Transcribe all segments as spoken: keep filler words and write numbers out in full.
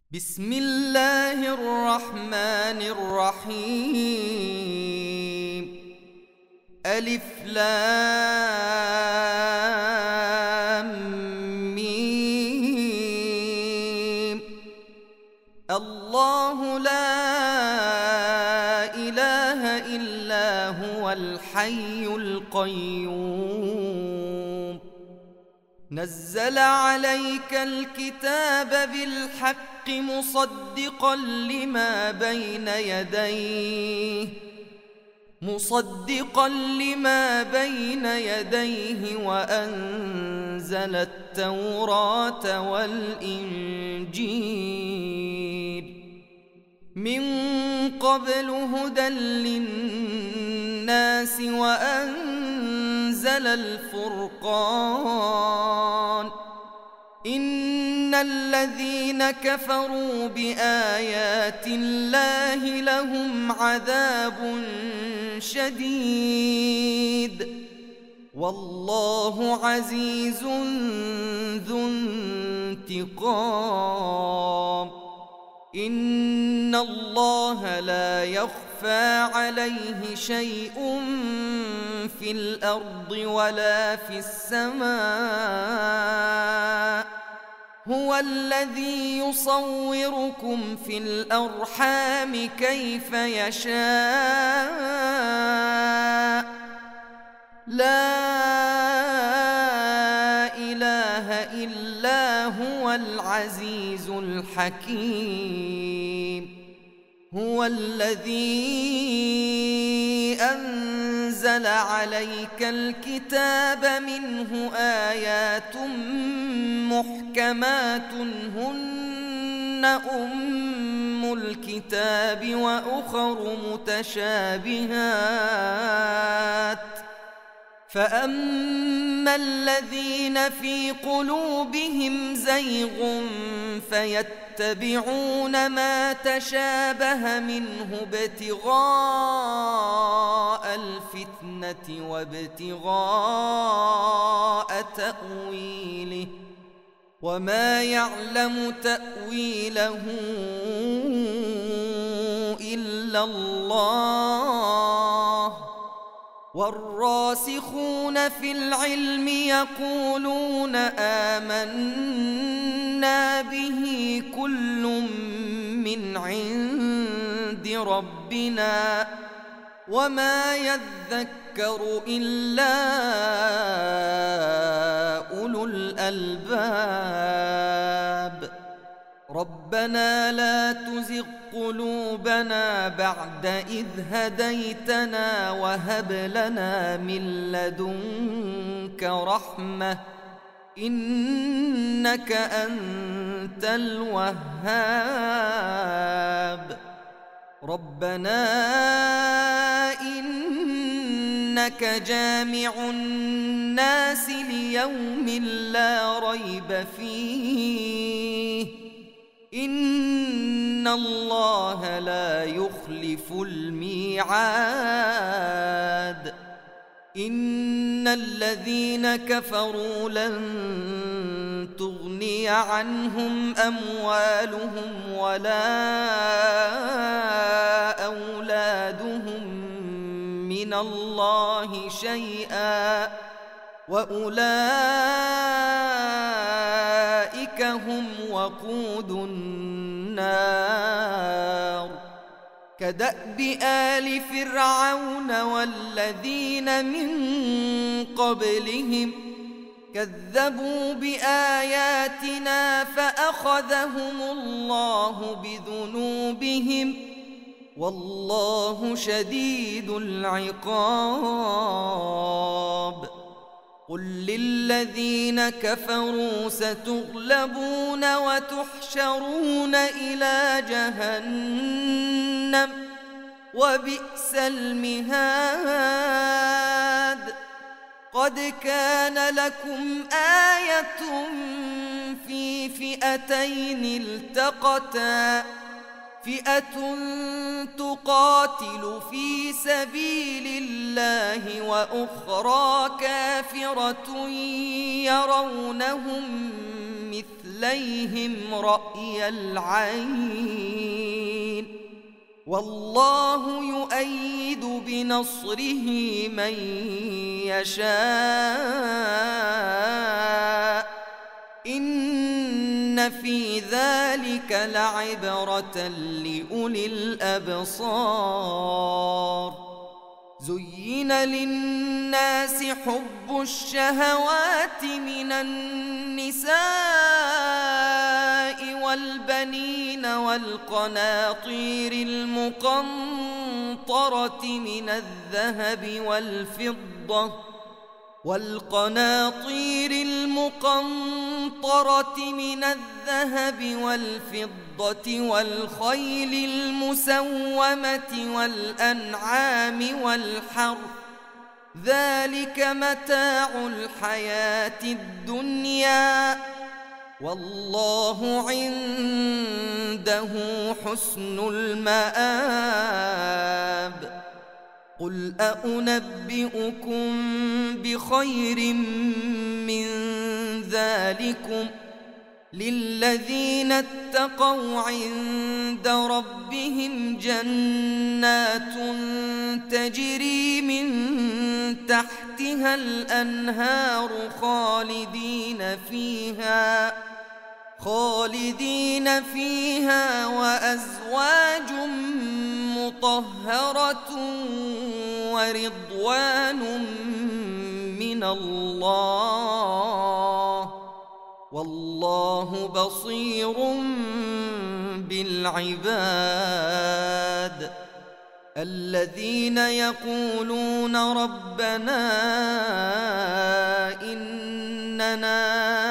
بسم الله الرحمن الرحيم. ألف لام ميم. الله لا إله إلا هو الحي القيوم. نزل عليك الكتاب بالحق مصدقا لما بين يديه مصدقا لما بين يديه وأنزل التوراة والإنجيل من قبل هدى للناس وأنزل الفرقان. إن الذين كفروا بآيات الله لهم عذاب شديد والله عزيز ذو انتقام. إن الله لا يخفى عليه شيء في الأرض ولا في السماء. هو الذي يصوركم في الأرحام كيف يشاء. لا إله إلا هو العزيز الحكيم. هو الذي أنزل عليك الكتاب منه آيات محكمات هن أم الكتاب وأخر متشابهات. فأما الذين في قلوبهم زيغ فيتبعون ما تشابه منه ابتغاء الفتنة وابتغاء تأويله وما يعلم تأويله إلا الله. والراسخون في العلم يقولون آمنا به كل من عند ربنا وما يذكر إلا أولو الألباب. ربنا لا تزغ قلوبنا بعد إذ هديتنا وهب لنا من لدنك رحمة إنك أنت الوهاب. ربنا إنك جامع الناس ليوم لا ريب فيه إن الله لا يخلف الميعاد. إن الذين كفروا لن تغني عنهم أموالهم ولا أولادهم من الله شيئا وأولئك هم وقود النار. كدأب آل فرعون والذين من قبلهم كذبوا بآياتنا فأخذهم الله بذنوبهم والله شديد العقاب. قل للذين كفروا ستغلبون وتحشرون إلى جهنم وبئس المهاد. قد كان لكم آية في فئتين التقتا فئة تقاتل في سبيل الله وأخرى كافرة يرونهم مثليهم رأي العين والله يؤيد بنصره من يشاء إن في ذلك لعبرة لأولي الأبصار زين للناس حب الشهوات من النساء والبنين والقناطير المقنطرة من الذهب والفضة والقناطير المقنطرة من الذهب والفضة والخيل المسومة والأنعام والحرث ذلك متاع الحياة الدنيا والله عنده حسن المآب قل أأنبئكم بخير من ذلكم للذين اتقوا عند ربهم جنات تجري من تحتها الأنهار خالدين فيها خالدين فيها وأزواج مطهرة ورضوان من الله والله بصير بالعباد الذين يقولون ربنا إننا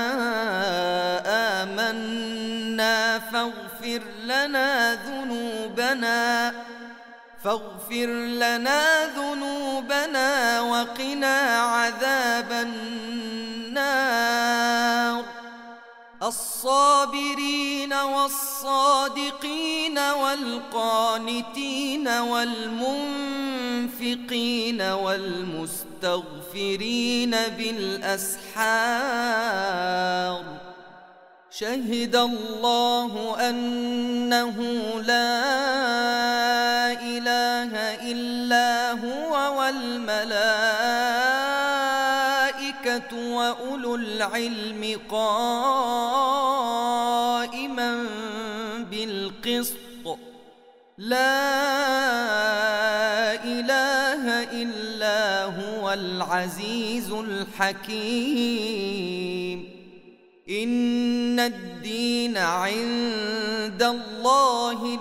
آمنا فاغفر لنا ذنوبنا فاغفر لنا ذنوبنا وقنا عذاب النار الصابرين والصادقين والقانتين والمنفقين والمستغفرين بالأسحار شهد الله أنه لا إله إلا هو والملائكة وأولو العلم قائما بالقسط لا إله إلا هو العزيز الحكيم إن الدين عند الله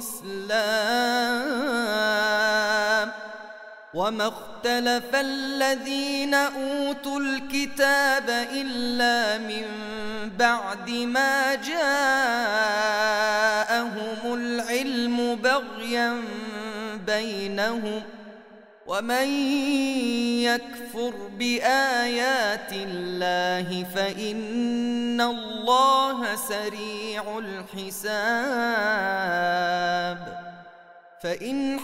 الإسلام وما اختلف الذين أوتوا الكتاب إلا من بعد ما جاءهم العلم بغيا بينهم ومن يكفر بآيات الله فإن الله سريع الحساب فإن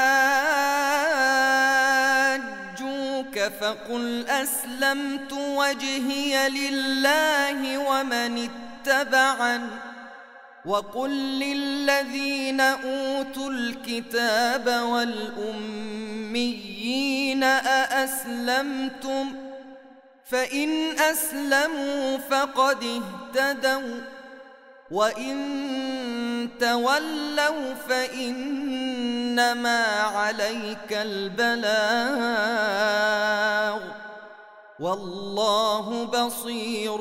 حاجوك فقل أسلمت وجهي لله ومن اتبعني وقل للذين أوتوا الكتاب والأميين أأسلمتم فإن أسلموا فقد اهتدوا وإن تولوا فإنما عليك البلاغ والله بصير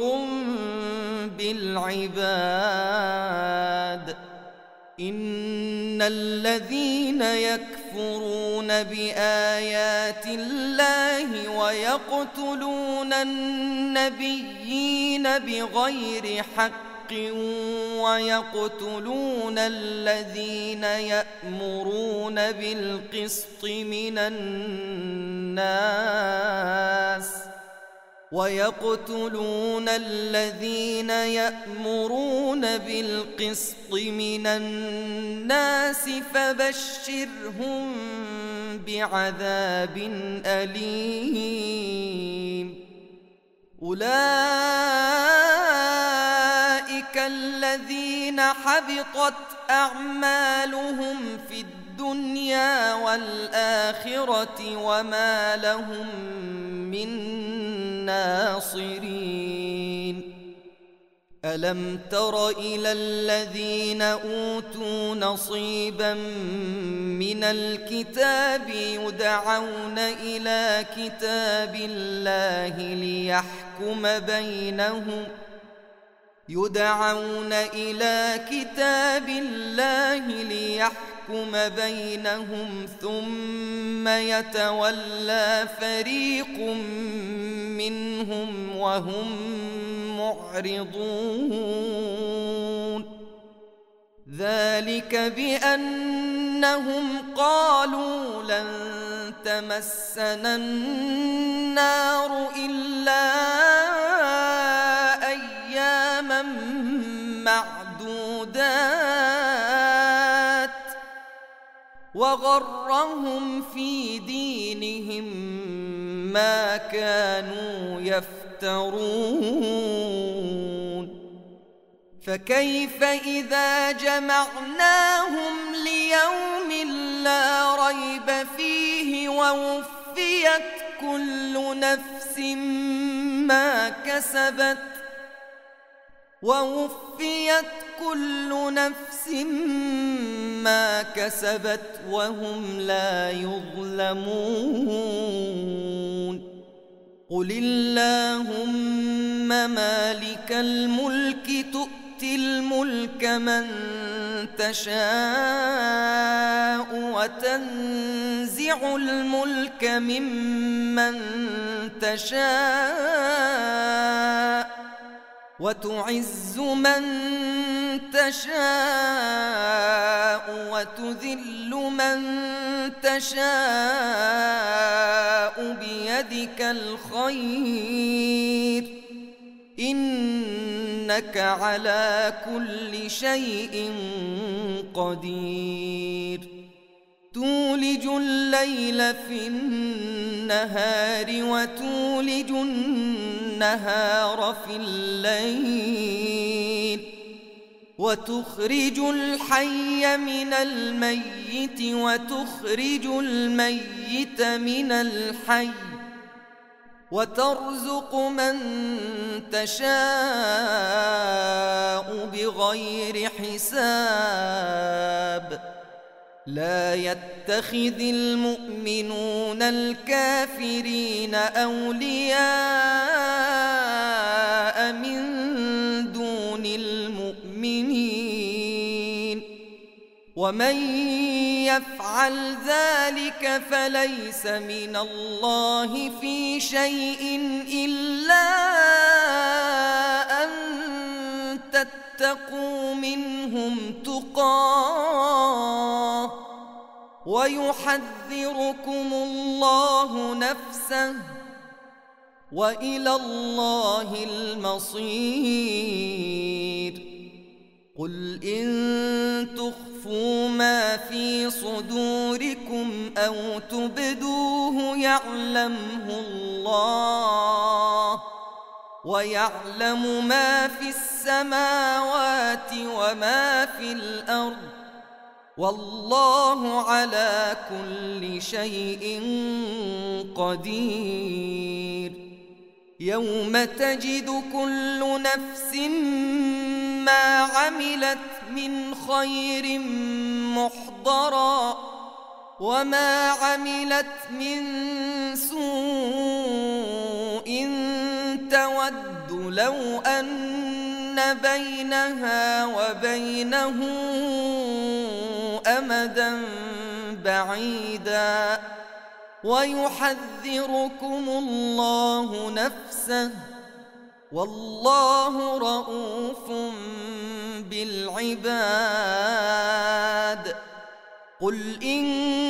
بالعباد إن الذين يكفرون بآيات الله ويقتلون النبيين بغير حق ويقتلون الذين يأمرون بالقسط من الناس ويقتلون الذين يأمرون بالقسط من الناس فبشرهم بعذاب أليم أولئك الذين حبطت أعمالهم في الدنيا والآخرة وما لهم من ناصرين ألم تر إلى الذين أوتوا نصيبا من الكتاب يدعون إلى كتاب الله ليحكم بينهم يدعون إلى كتاب الله ليحكم بينهم ثم يتولى فريق منهم وهم معرضون ذلك بأنهم قالوا لن تمسنا النار إلا أياما معدودات وغرهم في دينهم ما كانوا يفترون فكيف إذا جمعناهم ليوم لا ريب فيه ووفيت كل نفس ما كسبت ووفيت كل نفس ما كسبت وهم لا يظلمون قل اللهم مالك الملك تؤتي الملك من تشاء وتنزع الملك ممن تشاء وتعز من تشاء وتذل من تشاء بيدك الخير إنك على كل شيء قدير تولج الليل في النهار وتولج النهار في الليل وتخرج الحي من الميت وتخرج الميت من الحي وترزق من تشاء بغير حساب لا يتخذ المؤمنون الكافرين أولياء من دون المؤمنين ومن يفعل ذلك فليس من الله في شيء إلا أن تتقوا منهم تقاه ويحذركم الله نفسه وإلى الله المصير قل إن تخفوا ما في صدوركم أو تبدوه يعلمه الله ويعلم ما في السماوات وما في الأرض والله على كل شيء قدير يوم تجد كل نفس ما عملت من خير محضرا وما عملت من سوء تود لو أن بينها وبينه أمدا بعيدا ويحذركم الله نفسه والله رؤوف بالعباد قل إن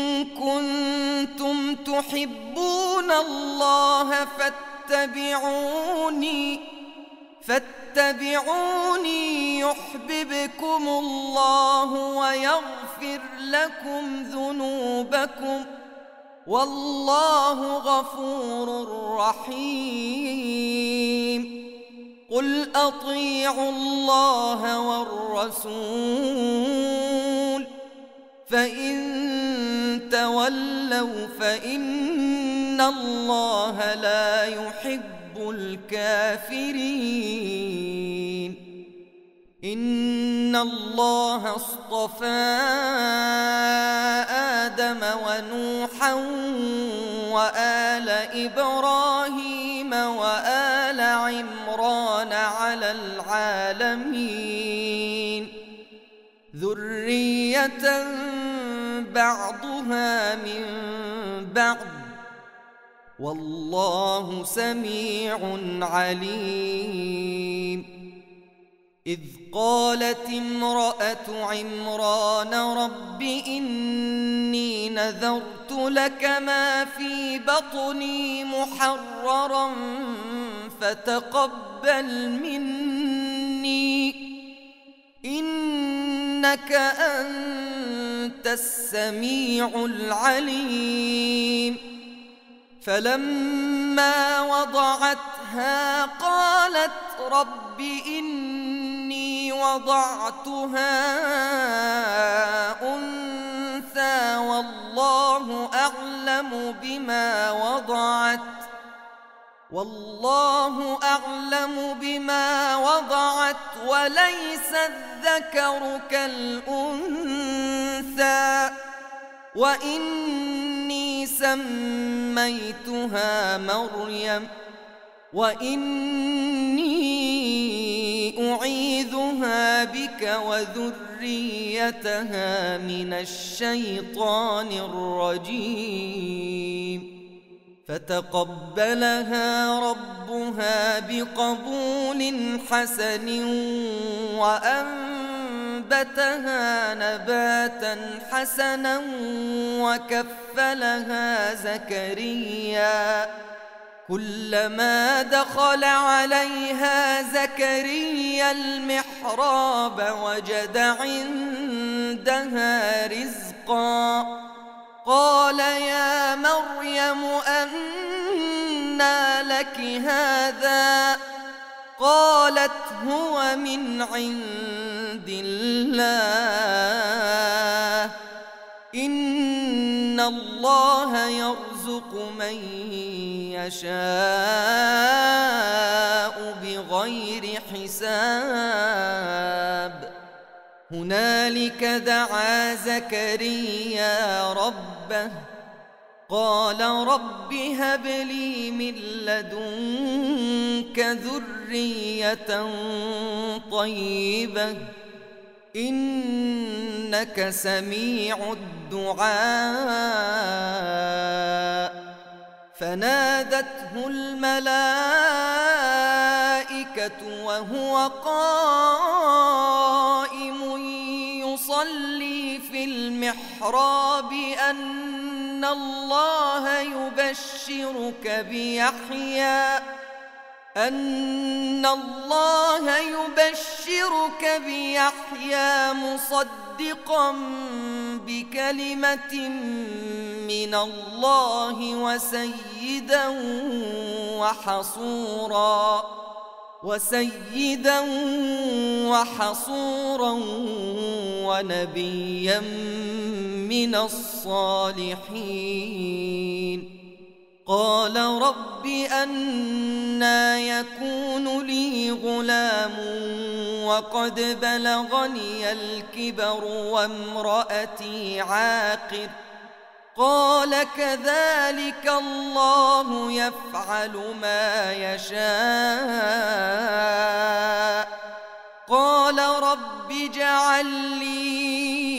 كنتم تحبون الله فاتبعوني فاتبعوني يحببكم الله ويغفر لكم ذنوبكم والله غفور رحيم قل أطيعوا الله والرسول فإن تولوا فإن الله لا يحب الكافرين. إن الله اصطفى آدم ونوحا وآل إبراهيم وآل عمران على العالمين ذرية بعضها من بعض والله سميع عليم. إذ قالت امرأة عمران رب إني نذرت لك ما في بطني محررا فتقبل مني إنك أنت السميع العليم. فلما وضعتها قالت رب إني وضعتها أنثى والله أعلم بما وضعت والله أعلم بما وضعت وليس الذكر كالأنثى وإني سميتها مريم وإني أعيذها بك وذريتها من الشيطان الرجيم. فتقبلها ربها بقبول حسن وأنبتها نباتا حسنا وكفلها زكريا كلما دخل عليها زكريا المحراب وجد عندها رزقا قال يا مريم أنى لك هذا قالت هو من عند الله إن الله يرزق من يشاء بغير حساب. هنالك دعا زكريا ربه قال رب هب لي من لدنك ذرية طيبة إنك سميع الدعاء. فنادته الملائكة وهو قائم يصلي في المحراب أن الله يبشرك بيحيى أن الله يبشرك بيحيى مصدقا بكلمة من الله وسيدا وحصورا وسيدا وحصورا ونبيا من الصالحين. قال رب أنى يكون لي غلام وقد بلغني الكبر وامرأتي عاقر قال كذلك الله يفعل ما يشاء. قال رب اجعل لي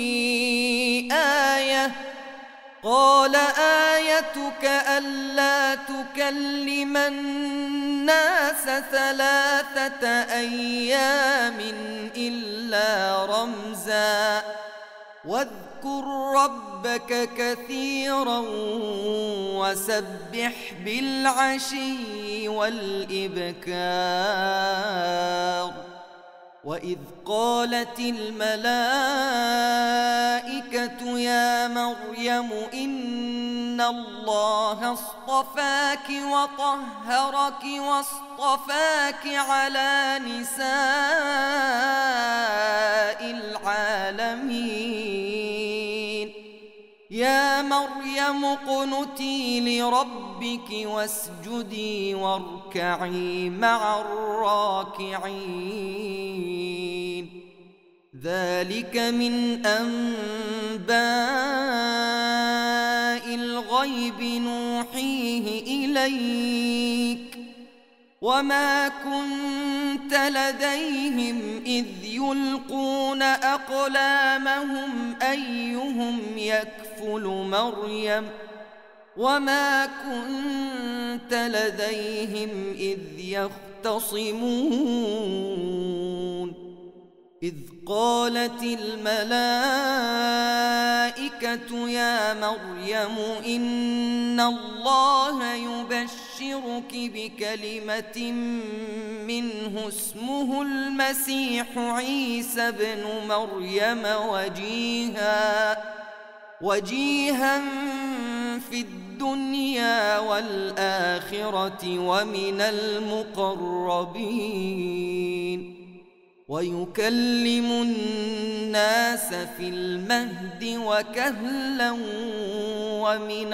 آية قال آيتك ألا تكلم الناس ثلاثة أيام إلا رمزا واذكر ربك كثيرا وسبح بالعشي والإبكار. وإذ قالت الملائكة يا مريم إن إن الله اصطفاك وطهرك واصطفاك على نساء العالمين. يا مريم اقنتي لربك واسجدي واركعي مع الراكعين. ذلك من أنباء الغيب نوحيه إليك وما كنت لديهم إذ يلقون أقلامهم أيهم يكفل مريم وما كنت لديهم إذ يختصمون. إذ قالت الملائكة يا مريم إن الله يبشرك بكلمة منه اسمه المسيح عيسى ابن مريم وجيها وجيها في الدنيا والآخرة ومن المقربين ويكلم الناس في المهد وكهلا ومن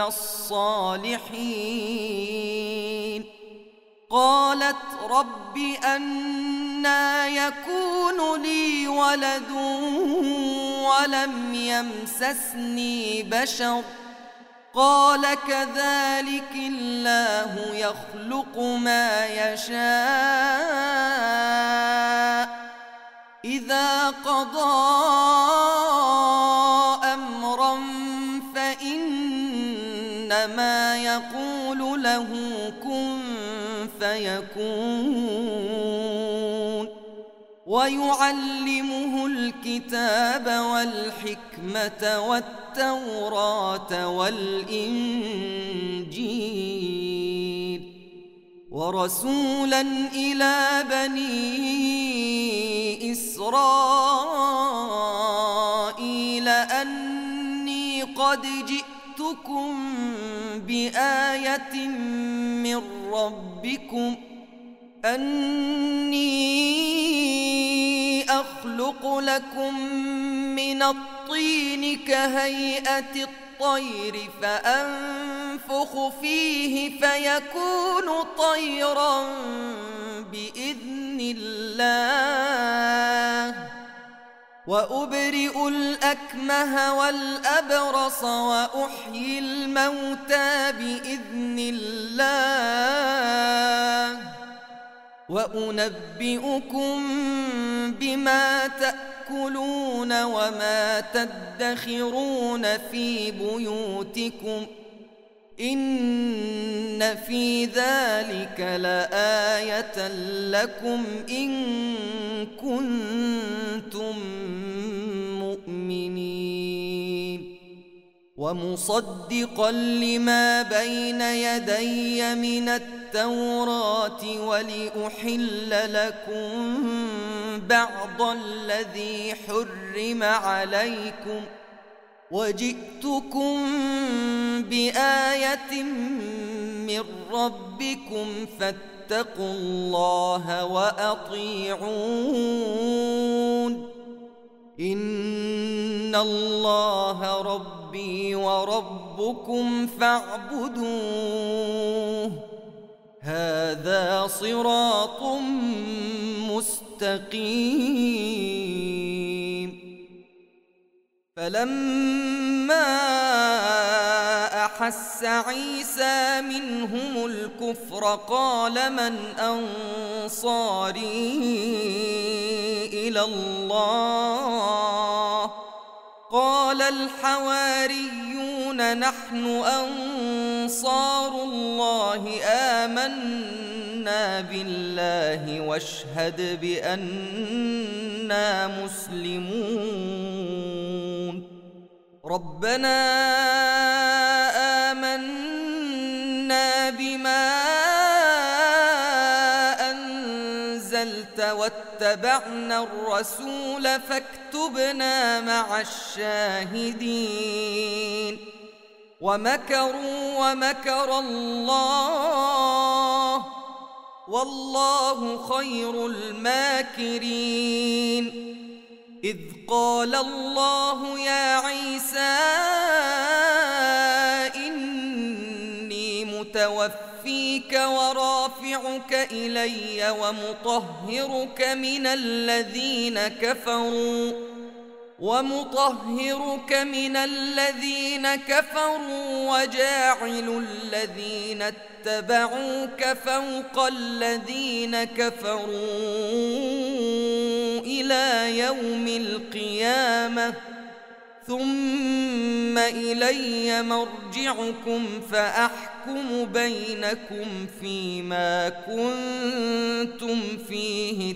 الصالحين. قالت رب أنى يكون لي ولد ولم يمسسني بشر قال كذلك الله يخلق ما يشاء إذا قضى أمرا فإنما يقول له كن فيكون. ويعلمه الكتاب والحكمة والتوراة والإنجيل ورسولا إلى بني إسرائيل أني قد جئتكم بآية من ربكم أني أخلق لكم من الطين كهيئة الطير فأنفخ فيه فيكون طيرا بإذن الله وأبرئ الأكمه والأبرص وأحيي الموتى بإذن الله وأنبئكم بما تأكلون وما تدخرون في بيوتكم إن في ذلك لآية لكم إن كنتم مؤمنين. ومصدقا لما بين يدي من التوراة ولأحل لكم بعض الذي حرم عليكم وجئتكم بآية من ربكم فاتقوا الله وأطيعون. إن الله ربي وربكم فاعبدوه هذا صراط مستقيم. فلما أحس عيسى منهم الكفر قال من أنصاري إلى الله قال الحواريون نحن أنصار الله آمنا بالله واشهد بأننا مسلمون. ربنا آمنا بما أنزلت واتبعنا الرسول فاكتبنا مع الشاهدين. ومكروا ومكر الله والله خير الماكرين إذ قال الله يا عيسى إني متوفيك ورافعك إلي ومطهرك من الذين كفروا ومطهرك من الذين كفروا وجاعل الذين اتبعوك فوق الذين كفروا إلى يوم القيامة ثم إلي مرجعكم فأحكم بينكم فيما كنتم فيه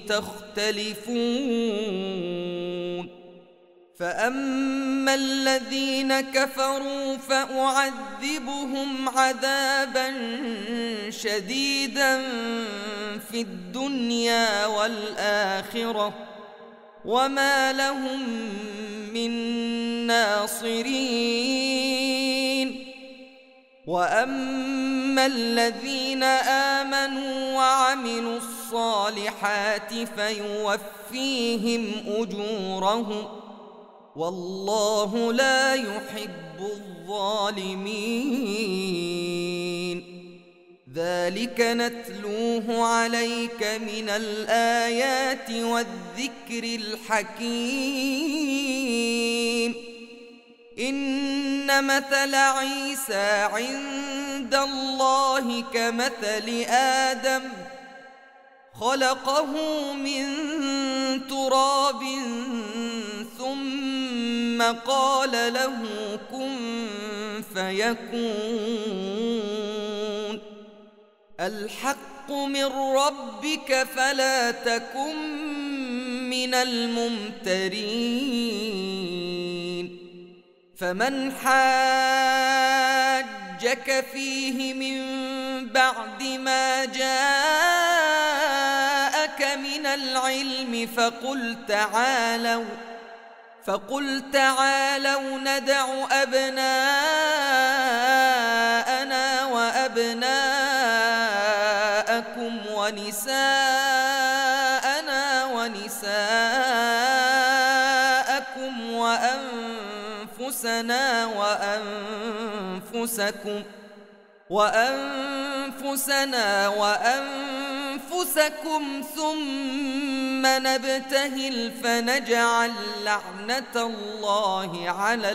تختلفون فأما الذين كفروا فأعذبهم عذابا شديدا في الدنيا والآخرة وما لهم من ناصرين وأما الذين آمنوا وعملوا الصالحات فيوفيهم أجورهم والله لا يحب الظالمين ذلك نتلوه عليك من الآيات والذكر الحكيم إن مثل عيسى عند الله كمثل آدم خلقه من تراب ثم قال له كن فيكون الحق من ربك فلا تكن من الممترين فمن حاجك فيه من بعد ما جاءك من العلم فقل تعالوا فقل تعالوا ندع أبناءنا وأبناءكم ونساءنا ونساءكم وأنفسنا وأنفسكم وأنفسنا وأنفسكم ثم نبتهل فنجعل لعنة الله على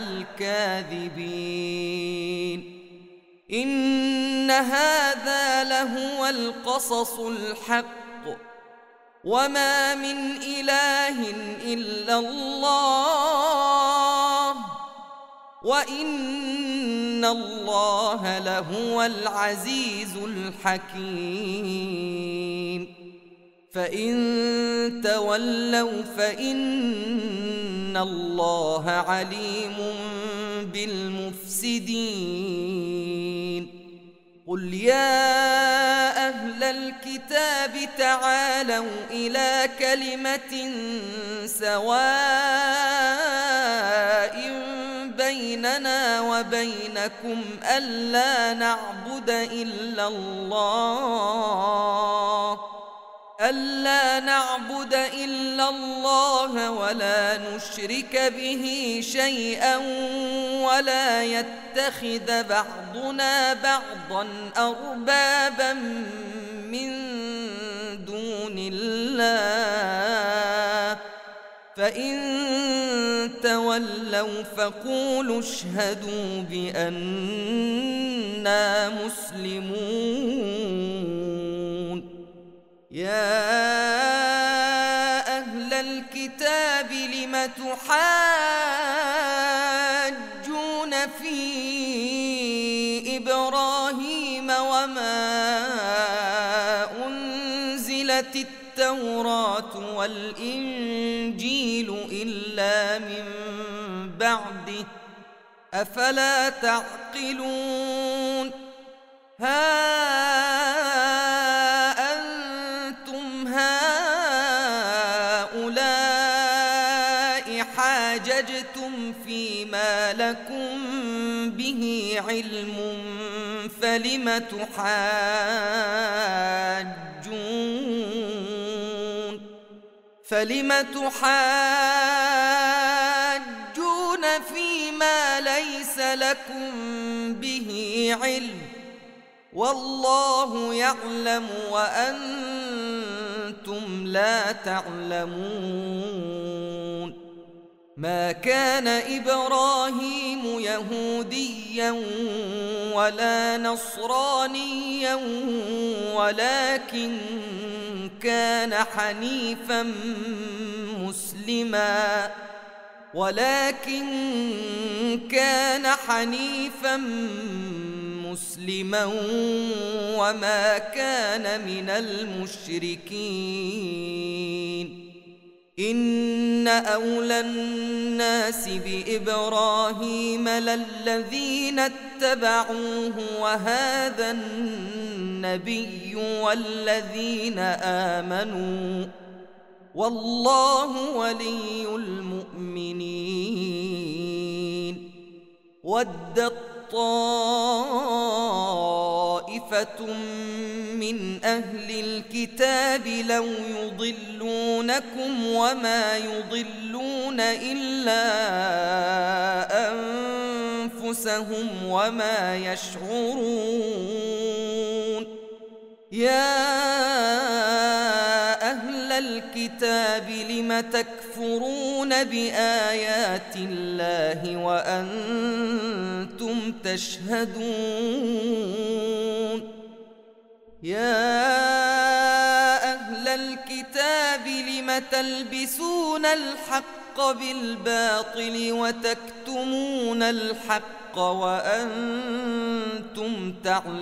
الكاذبين إن هذا لهو القصص الحق وما من إله إلا الله وإن الله لهو العزيز الحكيم فإن تولوا فإن الله عليم بالمفسدين قل يا أهل الكتاب تعالوا إلى كلمة سواء بيننا وبينكم ألا نعبد إلا الله ألا نعبد إلا الله ولا نشرك به شيئا ولا يتخذ بعضنا بعضا أربابا من دون الله فإن تولوا فقولوا اشهدوا بأننا مسلمون يا أهل الكتاب لم تحاجون في إبراهيم وما أنزلت التوراة والإنجيل إلا من بعده أفلا تعقلون ها أنتم هؤلاء حاججتم في فيما لكم به علم فلم تحاجون فلم تحاجون فيما ليس لكم به علم والله يعلم وأنتم لا تعلمون ما كان إبراهيم يهوديا ولا نصرانيا ولكن كان حنيفا مسلما ولكن كان حنيفا مسلما وما كان من المشركين إن أولى الناس بإبراهيم للذين اتبعوه وهذا النبي والذين آمنوا والله ولي المؤمنين ودت طائفة من أهل الكتاب لو يضلونكم وما يضلون إلا أنفسهم وما يشعرون يا أهل الكتاب لم تكفرون بآيات الله وأنتم تشهدون يا أهل الكتاب لم تلبسون الحق بالباطل وتكتمون الحق وأنتم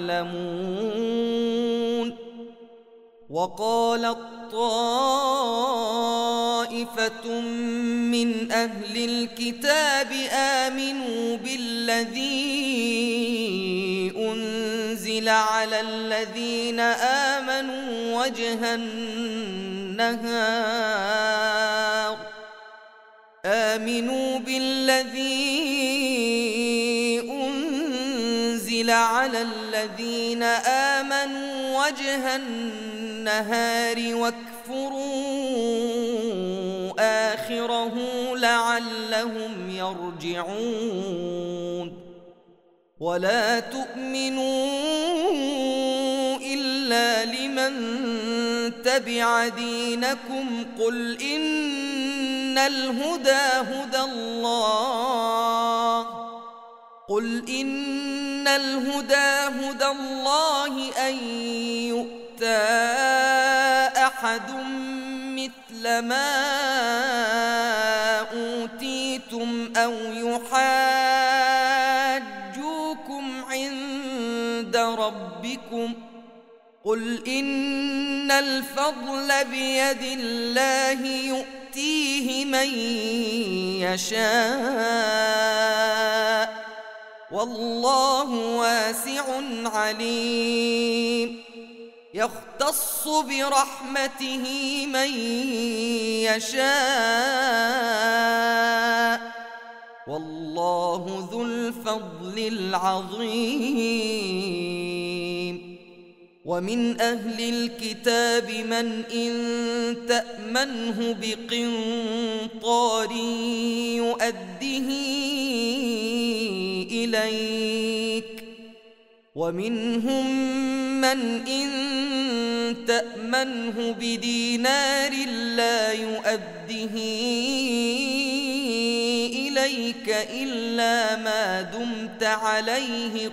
تعلمون وقالت طائفة من أهل الكتاب آمنوا بالذي أنزل على الذين آمنوا وجه النهار آمنوا بالذي أنزل على الذين آمنوا وجه النهار واكفروا آخره لعلهم يرجعون ولا تؤمنوا إلا لمن تبع دينكم قل إن الهدى هدى الله قل إن الهدى هدى الله أن يؤتى أحد مثل ما أوتيتم أو يحاجوكم عند ربكم قل إن الفضل بيد الله يؤتيه من يشاء والله واسع عليم يختص برحمته من يشاء والله ذو الفضل العظيم ومن أهل الكتاب من إن تأمنه بقنطار يؤده إليك ومنهم من إن تأمنه بدينار لا يؤده إليك إلا ما دمت عليه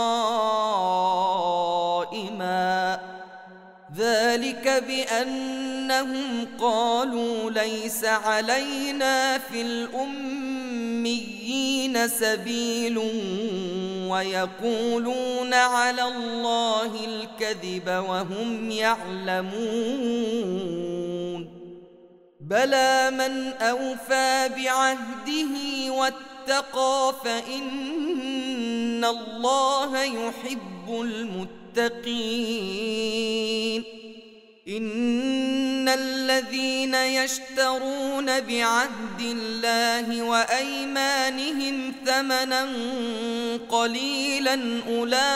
قائما ذلك بأنهم قالوا ليس علينا في الأميين سبيل ويقولون على الله الكذب وهم يعلمون بلى من أوفى بعهده واتقى فإن الله يحب المتقين إن الذين يشترون بعهد الله وأيمانهم ثمنا قليلا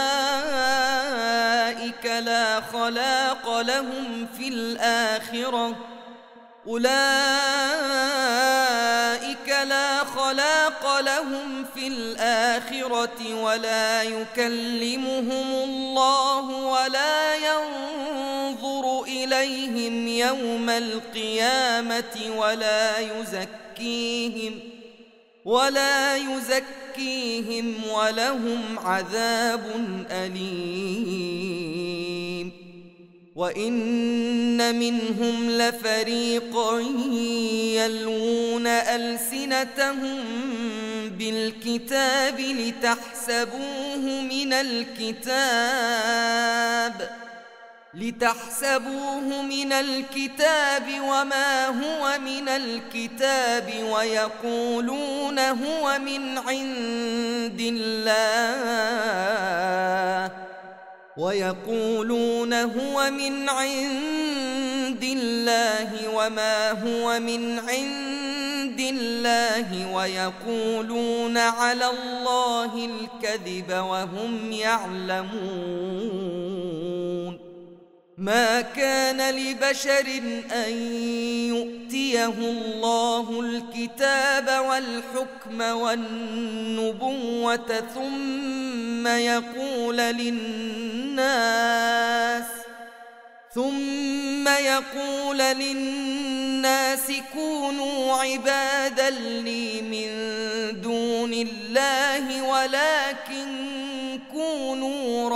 أولئك لا خلاق لهم في الآخرة أولئك لا خلاق لهم في الآخرة ولا يكلمهم الله ولا ينظر إليهم يوم القيامة ولا يزكيهم ولا يزكيهم ولهم عذاب أليم وإن منهم لفريقا يلوون ألسنتهم بالكتاب لتحسبوه من الكتاب لتحسبوه من الكتاب وما هو من الكتاب ويقولون هو من عند الله ويقولون هو من عند الله وما هو من عند الله ويقولون على الله الكذب وهم يعلمون ما كان لبشر أن يؤتيه الله الكتاب والحكم والنبوة ثم يقول للناس ثم يقول للناس كونوا عبادا لي من دون الله ولكن كونوا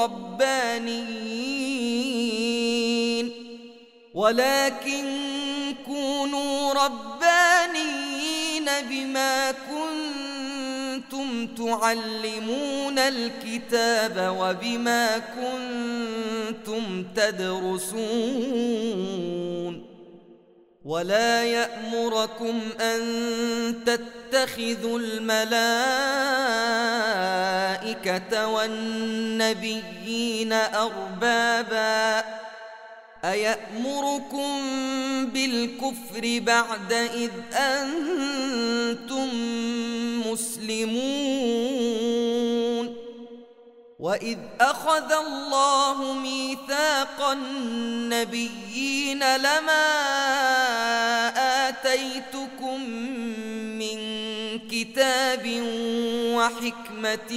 ربانيين ولكن كونوا ربانيين بما كنتم تعلمون الكتاب وبما كنتم تدرسون ولا يأمركم أن تتخذوا الملائكة والنبيين أربابا أيأمركم بالكفر بعد إذ أنتم مسلمون وإذ أخذ الله ميثاق النبيين لما آتيتكم من كتاب وحكمة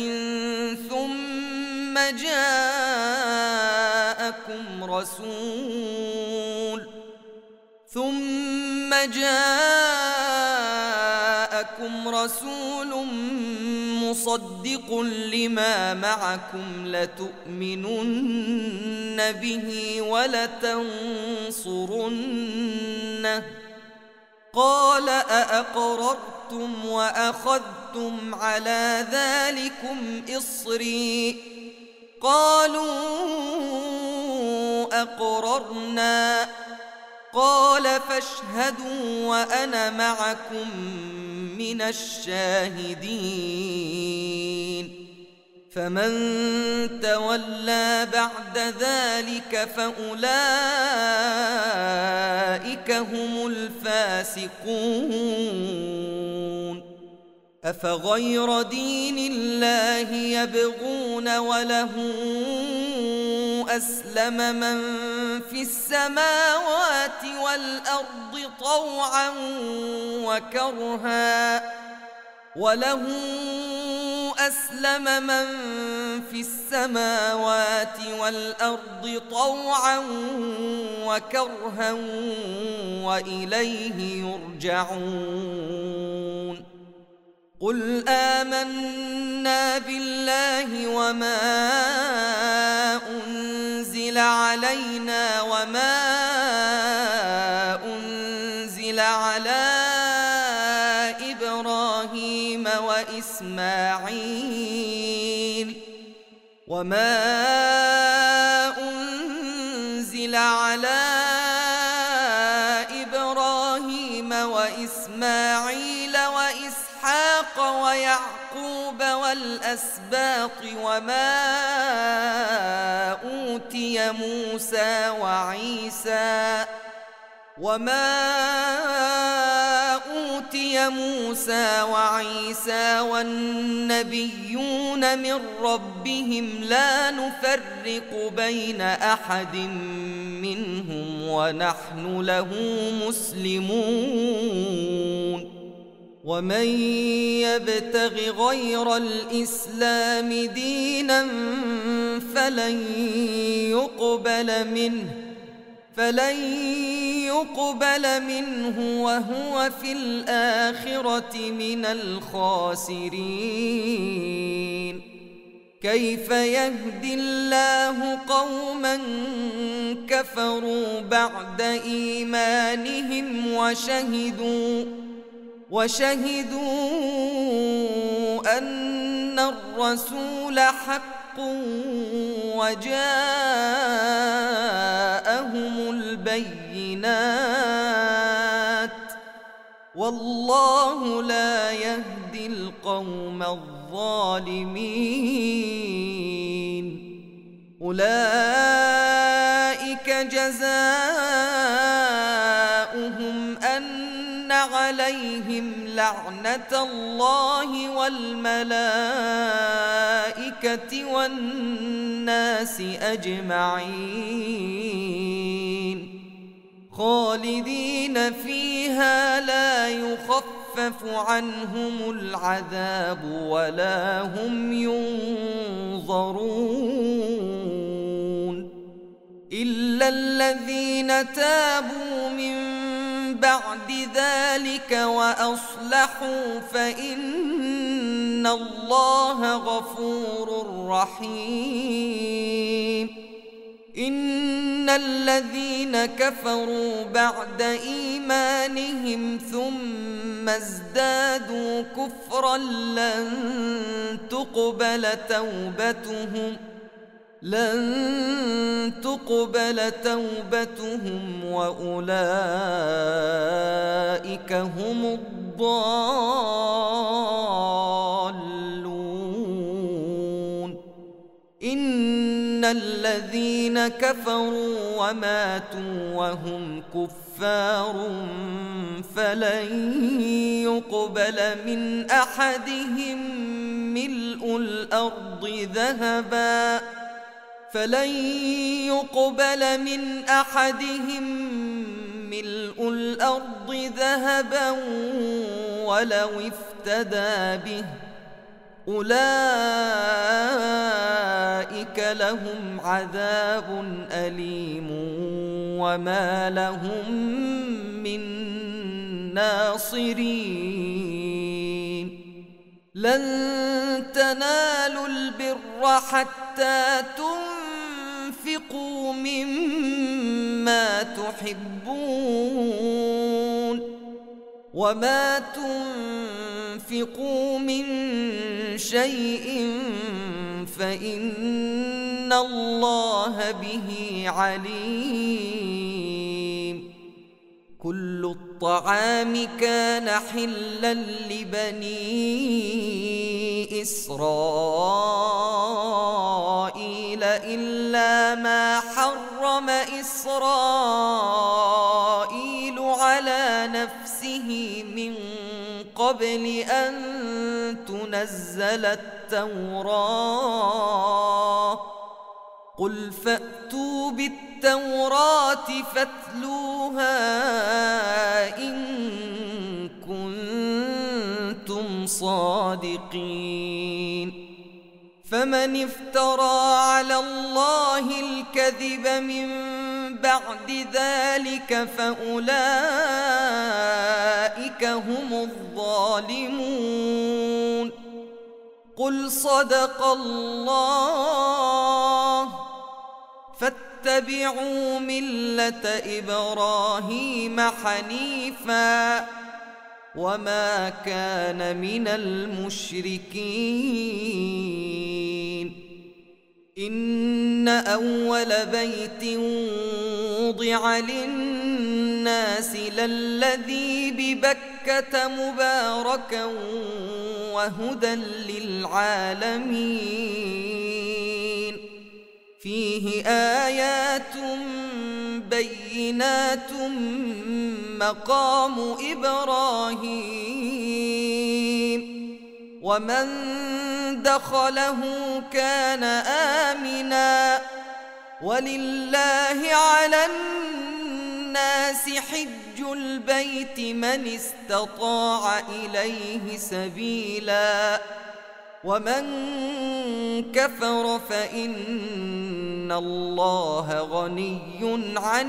ثم جاءكم رسول ثم جاءكم رسول مصدق لما معكم لتؤمنن به ولتنصرنه قال أأقررتم وأخذتم على ذلكم إصري قالوا أقررنا قال فاشهدوا وأنا معكم من الشاهدين فمن تولى بعد ذلك فأولئك هم الفاسقون أفغير دين الله يبغون وله أسلم من في السماوات والأرض طوعا وكرها وله أسلم من في السماوات والأرض طوعا وكرها وإليه يرجعون قل آمنا بالله وما أنزل علينا وما أنزل على إبراهيم وإسماعيل وما أنزل على إبراهيم وإسماعيل وإسحاق ويعقوب والأسباط وما أوتي موسى وعيسى وما أوتي موسى وعيسى والنبيون من ربهم لا نفرق بين أحد منهم ونحن له مسلمون ومن يبتغ غير الإسلام دينا فلن يقبل منه فلن يقبل منه وهو في الآخرة من الخاسرين كيف يهدي الله قوما كفروا بعد إيمانهم وشهدوا وشهدوا أن الرسول حق وجاءهم البينات والله لا يهدي القوم الظالمين أولئك جزاؤهم أن عليهم لعنة الله والملائكة والناس أجمعين خالدين فيها لا يخفف عنهم العذاب ولا هم ينظرون إلا الذين تابوا من بعد ذلك وأصلحوا فإن الله غفور رحيم إن الذين كفروا بعد إيمانهم ثم ازدادوا كفرا لن تقبل توبتهم لن تقبل توبتهم وأولئك هم الضالون إن الذين كفروا وماتوا وهم كفار فلن يقبل من أحدهم ملء الأرض ذهبا فلن يقبل من أحدهم ملء الأرض ذهبا ولو افتدى به أولئك لهم عذاب أليم وما لهم من ناصرين لن تنالوا البر حتى تنفقوا مما تحبون وما تنفقوا من شيء فإن الله به عليم كل الطعام كان حلا لبني إسرائيل إلا ما حرم إسرائيل على نفسه من قبل أن تنزل التوراة قل فأتوا بالتوراة فاتلوها إن كنتم صادقين فمن افترى على الله الكذب من بعد ذلك فأولئك هم الظالمون قل صدق الله فاتبعوا ملة إبراهيم حنيفا وما كان من المشركين إن أول بيت وضع للناس الناس للذي ببكة مباركا وهدى للعالمين فيه آيات بينات مقام إبراهيم ومن دخله كان آمنا ولله على الناس حج البيت من استطاع إليه سبيلا ومن كفر فإن الله غني عن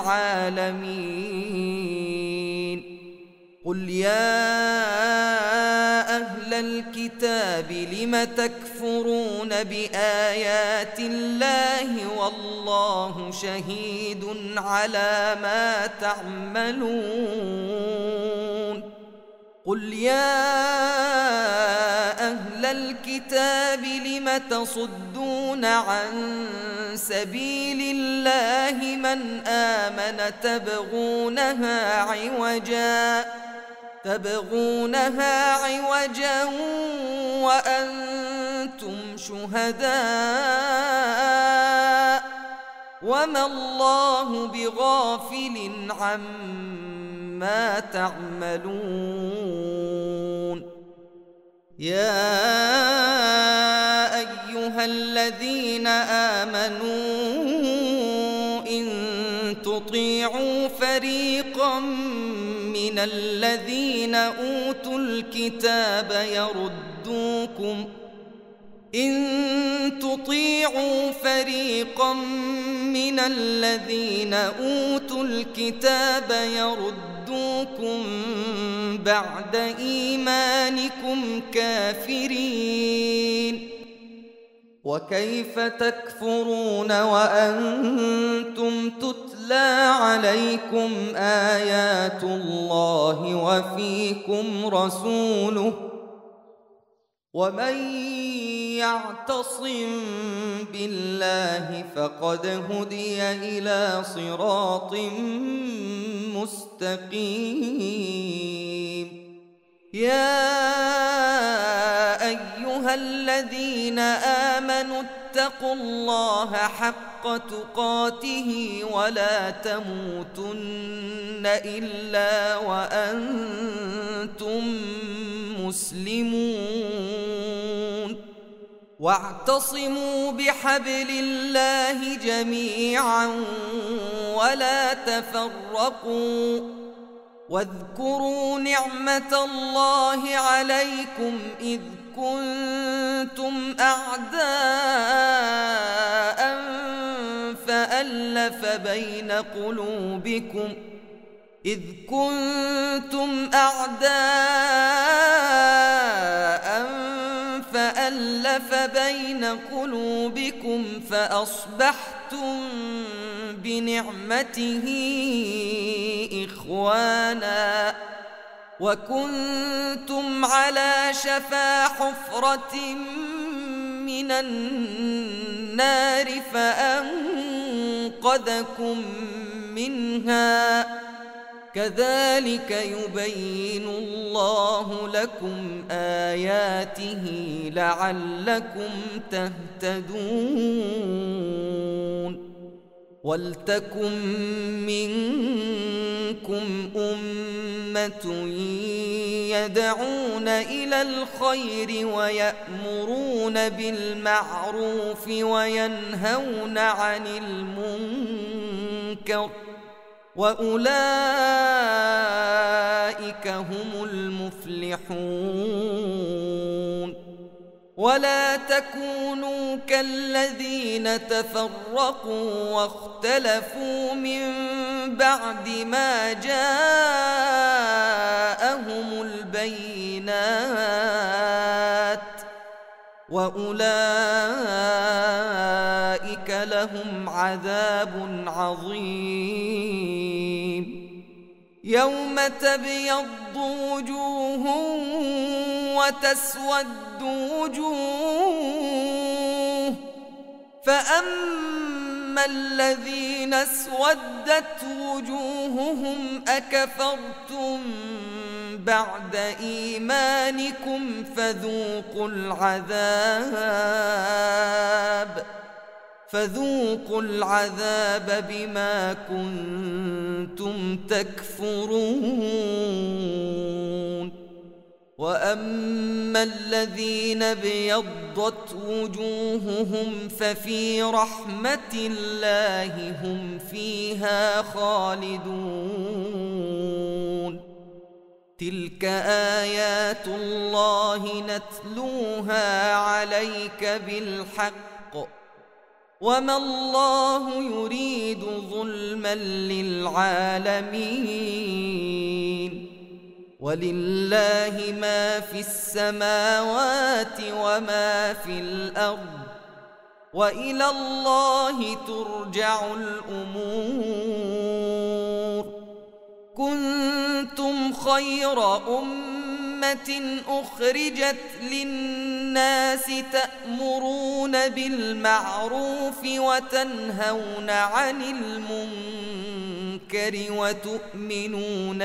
العالمين قل يا أهل الكتاب لم تكفرون بآيات الله والله شهيد على ما تعملون قل يا أهل الكتاب لم تصدون عن سبيل الله من آمن تبغونها عوجا تبغونها عوجا وأنتم شهداء وما الله بغافل عما تعملون يا أيها الذين آمنوا إن تطيعوا فريقا من الذين أوتوا الكتاب يردوكم إن تطيعوا فريقا من الذين أوتوا الكتاب يردوكم بعد إيمانكم كافرين وكيف تكفرون وأنتم تتلى عليكم آيات الله وفيكم رسوله ومن يعتصم بالله فقد هدي إلى صراط مستقيم يا أيها الذين آمنوا اتقوا الله حق تقاته ولا تموتن إلا وأنتم مسلمون واعتصموا بحبل الله جميعا ولا تفرقوا واذكروا نعمة الله عليكم إذ كنتم أعداء فألف بين قلوبكم إذ كنتم أعداء فألف بين قلوبكم فأصبحتم بنعمته إخوانا وكنتم على شفا حفرة من النار فأنقذكم منها كذلك يبين الله لكم آياته لعلكم تهتدون ولتكن منكم أمة يدعون إلى الخير ويأمرون بالمعروف وينهون عن المنكر وأولئك هم المفلحون ولا تكونوا كالذين تفرقوا واختلفوا من بعد ما جاءهم البينات وأولئك لهم عذاب عظيم يوم تبيض وجوه وتسود وجوه فأما وأما الذين اسودت وجوههم أكفرتم بعد إيمانكم فذوقوا العذاب فذوقوا العذاب بما كنتم تكفرون. وأما الذين ابيضت وجوههم ففي رحمة الله هم فيها خالدون. تلك آيات الله نتلوها عليك بالحق وما الله يريد ظلما للعالمين. ولله ما في السماوات وما في الأرض وإلى الله ترجع الأمور. كنتم خير أمة أخرجت للناس تأمرون بالمعروف وتنهون عن المنكر وتؤمنون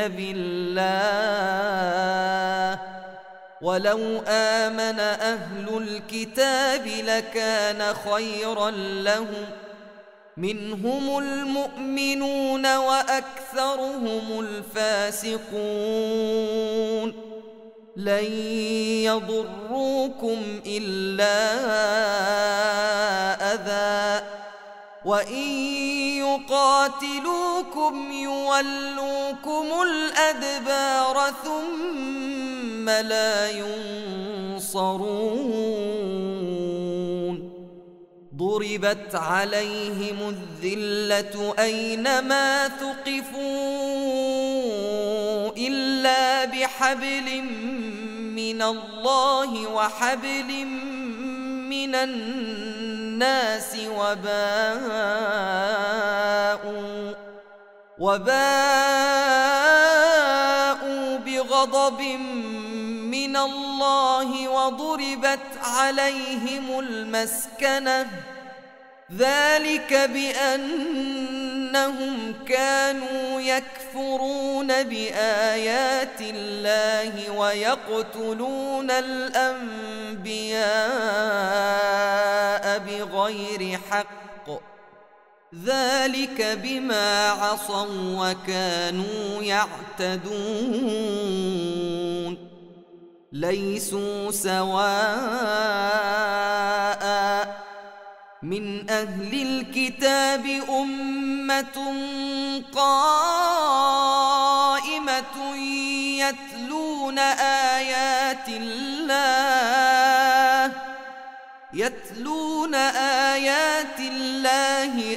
بالله. ولو آمن أهل الكتاب لكان خيرا لهم منهم المؤمنون وأكثرهم الفاسقون. لن يضروكم إلا أذى وإن يقاتلوكم يولوكم الأدبار ثم لا ينصرون. ضربت عليهم الذلة أينما ثقفوا إلا بحبل من الله وحبل من الناس وباءوا, وباءوا بغضب من الله وضربت عليهم المسكنة ذلك بأنهم كانوا يكفرون بآيات الله ويقتلون الأنبياء بغير حق ذلك بما عصوا وكانوا يعتدون. ليسوا سواء من أهل الكتاب أمة قائمة يتلون آيات الله يتلون آيات الله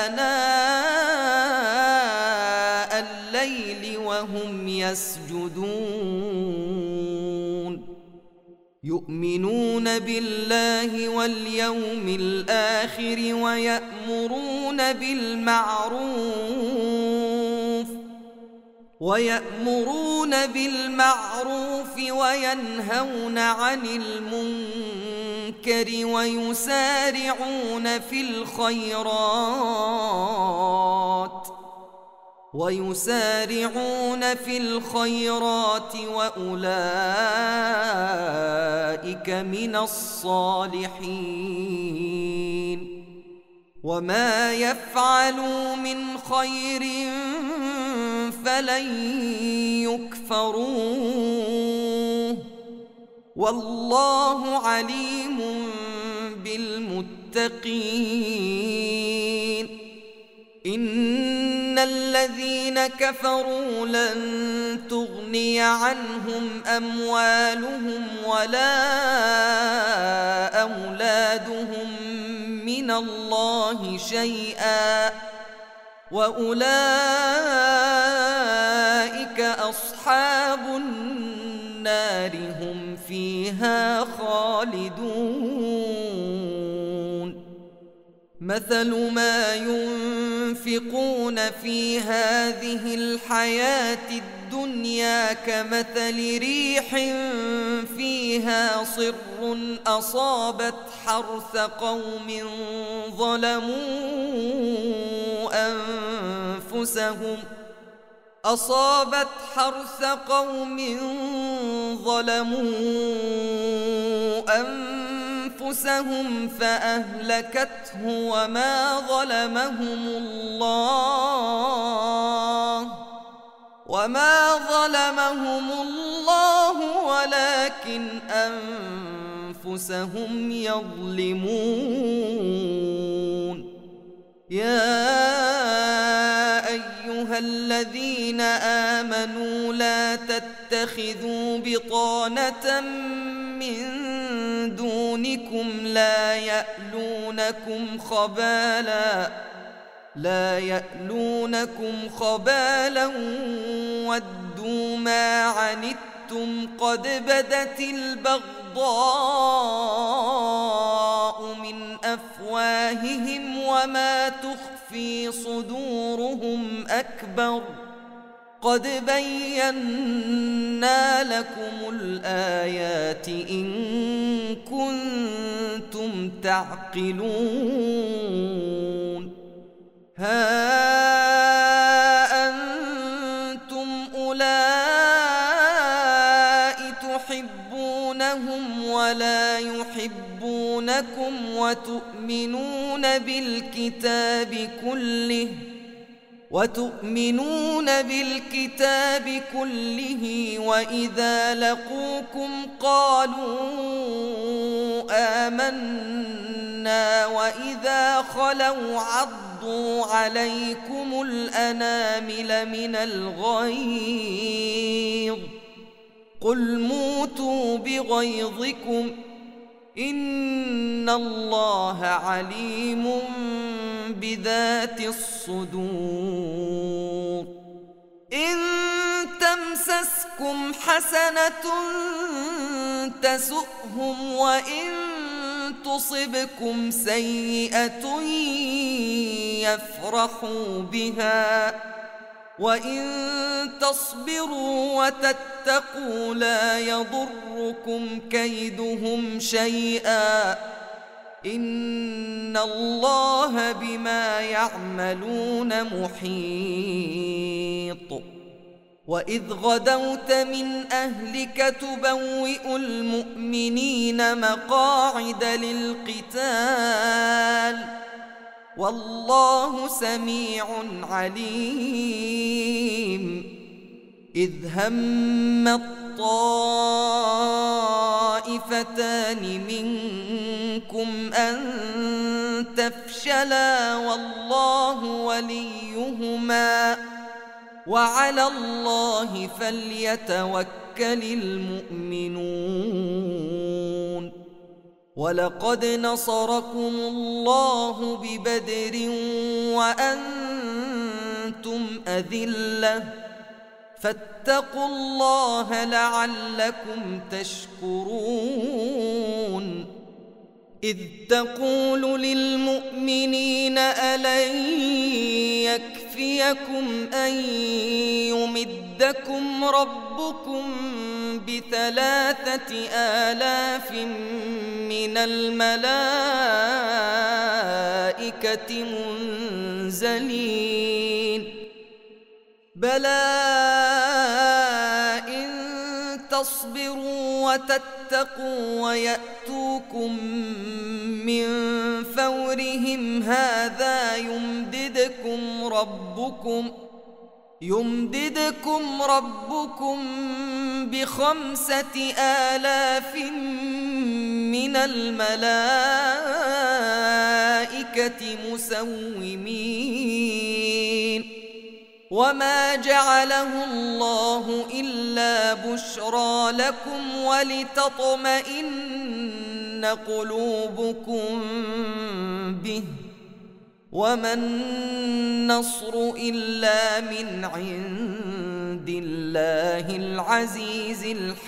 آناء الليل وهم يسجدون. يؤمنون بالله واليوم الآخر ويأمرون بالمعروف ويأمرون بالمعروف وينهون عن المنكر ويسارعون في الخيرات ويسارعون في الخيرات وأولئك من الصالحين. وما يفعلوا من خير فلن يكفروه والله عليم بالمتقين. إن الذين كفروا لن تغني عنهم أموالهم ولا أولادهم من الله شيئا وأولئك أصحاب النار هم فيها خالدون. مثل ما ينفقون في هذه الحياة الدنيا الدنيا كمثل ريح فيها صر أصابت حرث قوم ظلموا أنفسهم أصابت حرث قوم ظلموا أنفسهم فأهلكته وما ظلمهم الله وما ظلمهم الله ولكن أنفسهم يظلمون. يا أيها الذين آمنوا لا تتخذوا بطانة من دونكم لا يألونكم خبالا لا يألونكم خبالا ودوا ما عنتم قد بدت البغضاء من أفواههم وما تخفي صدورهم أكبر قد بينا لكم الآيات إن كنتم تعقلون. ها أنتم أولئك تحبونهم ولا يحبونكم وتؤمنون بالكتاب كله وتؤمنون بالكتاب كله وإذا لقوكم قالوا آمنا وإذا خلوا عضوا عليكم الأنامل من الغيظ قل موتوا بغيظكم إن الله عليم بذات الصدور. إن تمسسكم حسنة تسؤهم وإن تصبكم سيئة يفرحوا بها وإن تصبروا وتتقوا لا يضركم كيدهم شيئا إن الله بما يعملون محيط. وإذ غدوت من أهلك تبوئ المؤمنين مقاعد للقتال والله سميع عليم. إذ هم الطائفتان منكم أن تفشلا والله وليهما وعلى الله فليتوكل المؤمنون. ولقد نصركم الله ببدر وأنتم أذلة فاتقوا الله لعلكم تشكرون. إذ تقول للمؤمنين ألن يكفيكم أن يمدكم ربكم بثلاثة آلاف من الملائكة منزلين بلى إن تصبروا وتتقوا ويأتوكم من فورهم هذا يمددكم ربكم يمددكم ربكم بخمسة آلاف من الملائكة مسومين. وما جعله الله إلا بشرى لكم ولتطمئن قلوبكم به وما النصر إلا من عند الله العزيز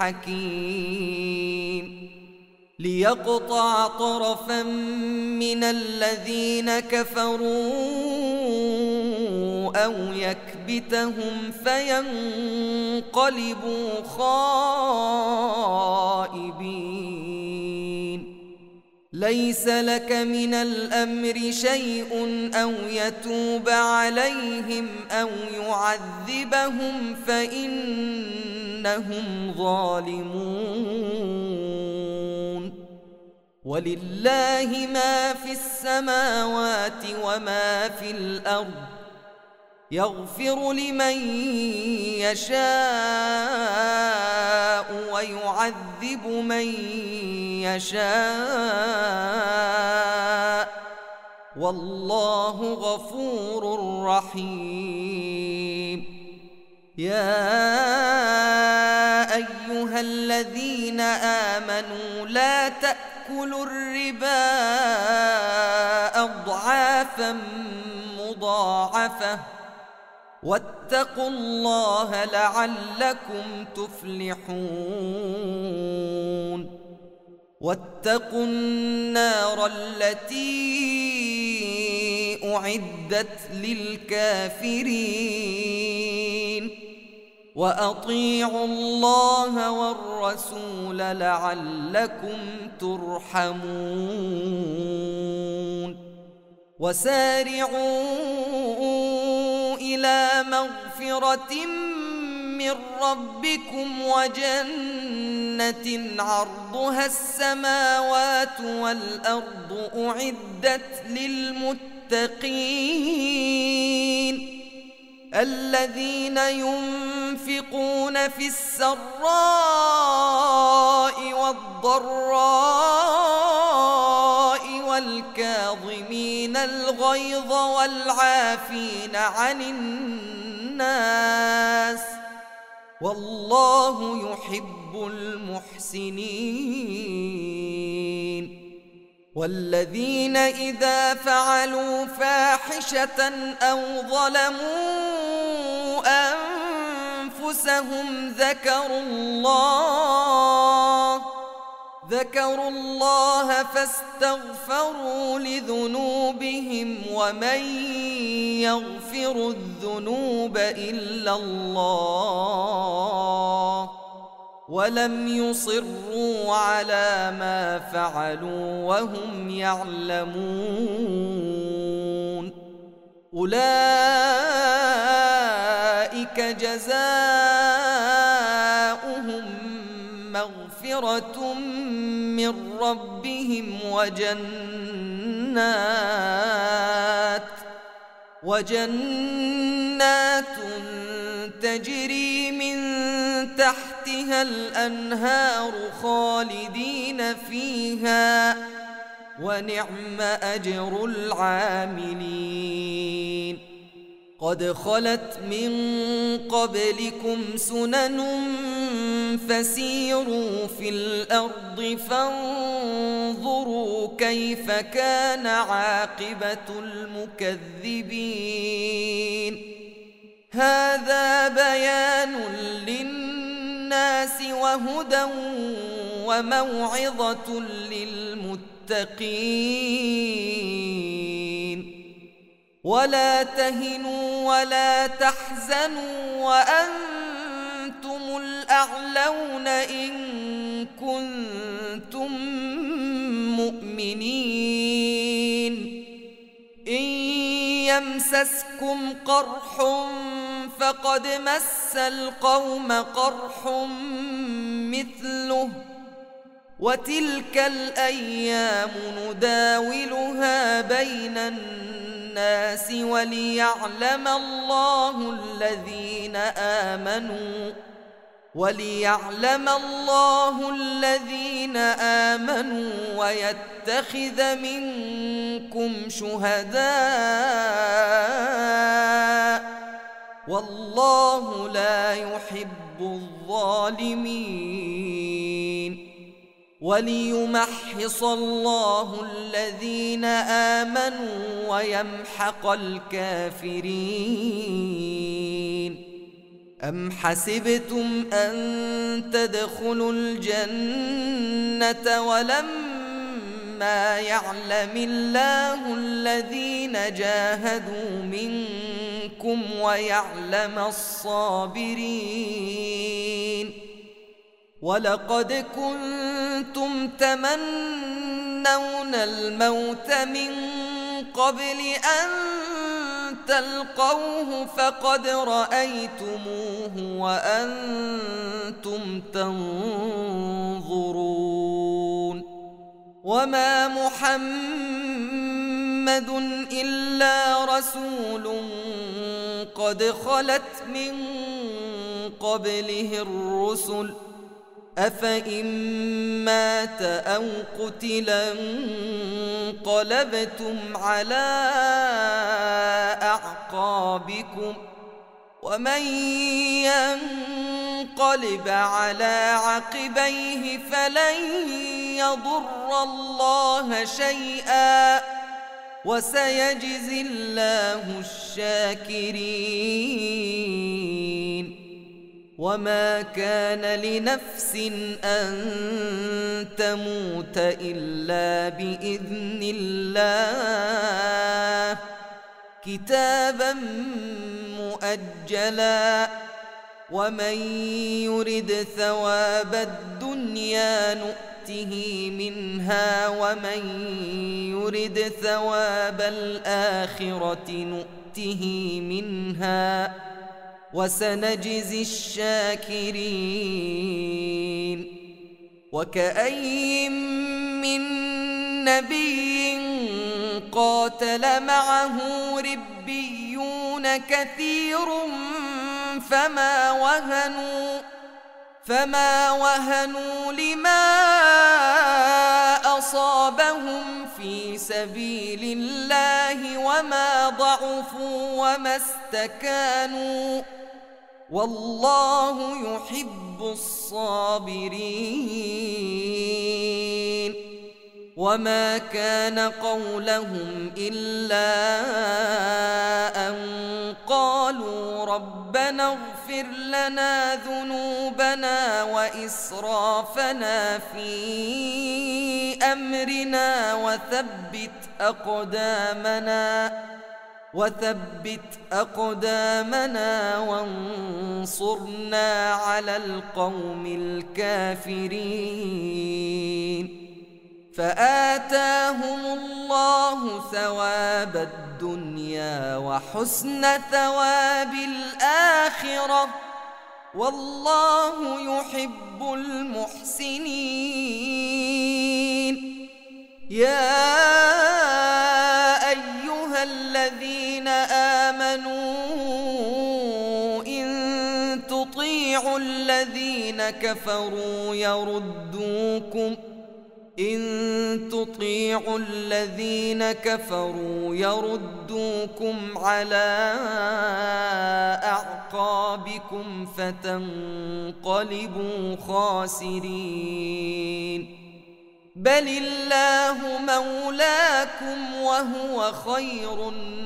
الحكيم. ليقطع طرفا من الذين كفروا أو يكبتهم فينقلبوا خائبين ليس لك من الأمر شيء أو يتوب عليهم أو يعذبهم فإنهم ظالمون ولله ما في السماوات وما في الأرض يغفر لمن يشاء ويعذب من يشاء والله غفور رحيم يا أيها الذين آمنوا لا تأكلوا الربا أضعافا مضاعفة واتقوا الله لعلكم تفلحون واتقوا النار التي أعدت للكافرين وأطيعوا الله والرسول لعلكم ترحمون وسارعوا إلى مغفرة من ربكم وجنة عرضها السماوات والأرض أعدت للمتقين الذين ينفقون في السراء والضراء والكاظمين الغيظ والعافين عن الناس والله يحب المحسنين والذين إذا فعلوا فاحشة أو ظلموا أنفسهم ذكروا الله ذكروا الله فاستغفروا لذنوبهم ومن يغفر الذنوب إلا الله ولم يصروا على ما فعلوا وهم يعلمون أولئك جزاؤهم مغفرة من ربهم وجنات وجنات تجري من تحتها الأنهار خالدين فيها ونعم أجر العاملين قد خلت من قبلكم سنن فسيروا في الأرض فانظروا كيف كان عاقبة المكذبين هذا بيان للناس وهدى وموعظة للمتقين ولا تهنوا ولا تحزنوا وأنتم الأعلون إن كنتم مؤمنين إن يمسسكم قرح فقد مس القوم قرح مثله وتلك الأيام نداولها بين الناس وليعلم الله الذين آمنوا وليعلم الله الذين آمنوا ويتخذ منكم شهداء والله لا يحب الظالمين وليمحص الله الذين آمنوا ويمحق الكافرين أم حسبتم أن تدخلوا الجنة ولما ما يعلم الله الذين جاهدوا منكم ويعلم الصابرين ولقد كنتم تمنون الموت من قبل أن تلقوه فقد رأيتموه وأنتم تنظرون وما محمد إلا رسول قد خلت من قبله الرسل أفإن مات أو قتلا انقلبتم على أعقابكم ومن ينقلب على عقبيه فلن يضر الله شيئا وسيجزي الله الشاكرين وما كان لنفس أن تموت إلا بإذن الله كتابا مؤجلا ومن يرد ثواب الدنيا نؤته منها ومن يرد ثواب الآخرة نؤته منها وسنجزي الشاكرين وكأي من نبي قاتل معه ربيون كثير فما وهنوا فما وهنوا لما أصابهم في سبيل الله وما ضعفوا وما استكانوا والله يحب الصابرين وما كان قولهم إلا أن قالوا ربنا اغفر لنا ذنوبنا وإسرافنا في أمرنا وثبت أقدامنا وثبت أقدامنا وانصرنا على القوم الكافرين فآتاهم الله ثواب الدنيا وحسن ثواب الآخرة والله يحب المحسنين يا أيها الذين آمنوا إن تطيعوا الذين كفروا يردوكم إن تطيعوا الذين كفروا يردوكم على أعقابكم فتنقلبوا خاسرين بل الله مولاكم وهو خير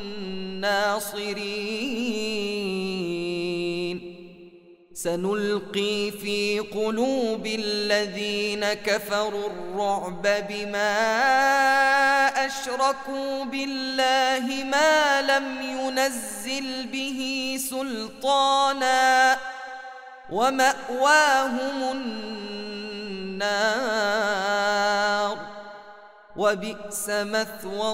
الناصرين سنلقي في قلوب الذين كفروا الرعب بما أشركوا بالله ما لم ينزل به سلطانا ومأواهم النار وبئس مثوى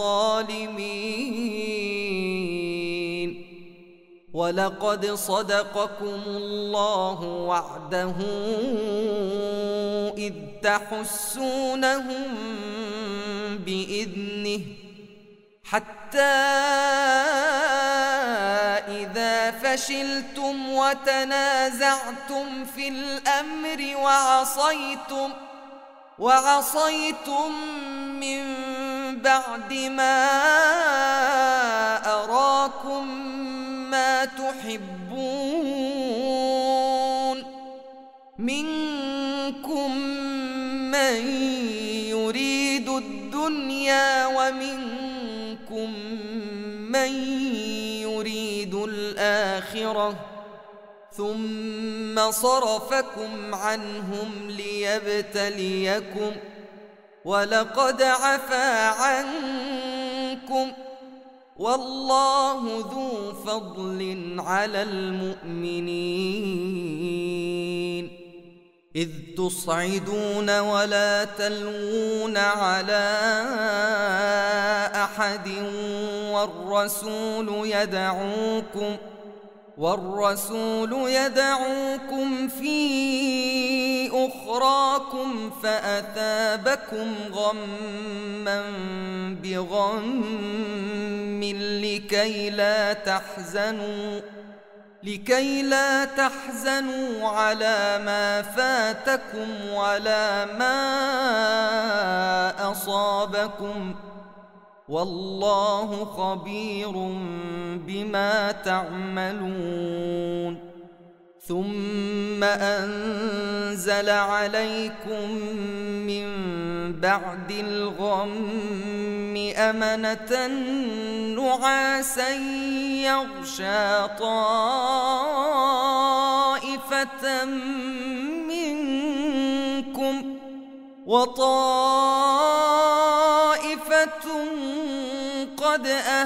الظالمين ولقد صدقكم الله وعده إذ تحسونهم بإذنه حتى إذا فشلتم وتنازعتم في الأمر وعصيتم وعصيتم من بعد ما أراكم ما تحبون منكم من يريد الدنيا ومنكم من يريد الآخرة ثم صرفكم عنهم ليبتليكم ولقد عفا عنكم والله ذو فضل على المؤمنين إذ تصعدون ولا تلوون على أحد والرسول يدعوكم والرسول يدعوكم في أخراكم فأثابكم غما بغم لكي لا تحزنوا لكي لا تحزنوا على ما فاتكم ولا ما أصابكم والله خبير بما تعملون ثم أنزل عليكم من بعد الغم أمنة نعاسا يغشى طائفة منكم وطائفة قد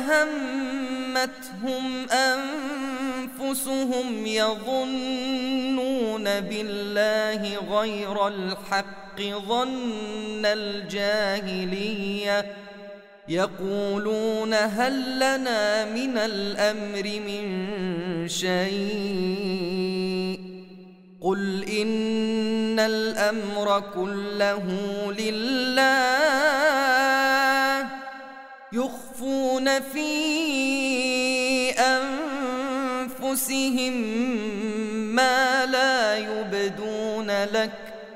أهمتهم أنفسهم يظنون بالله غير الحق ظن الجاهلية يقولون هل لنا من الأمر من شيء قل إن الأمر كله لله يخفون في أنفسهم ما لا يبدون لك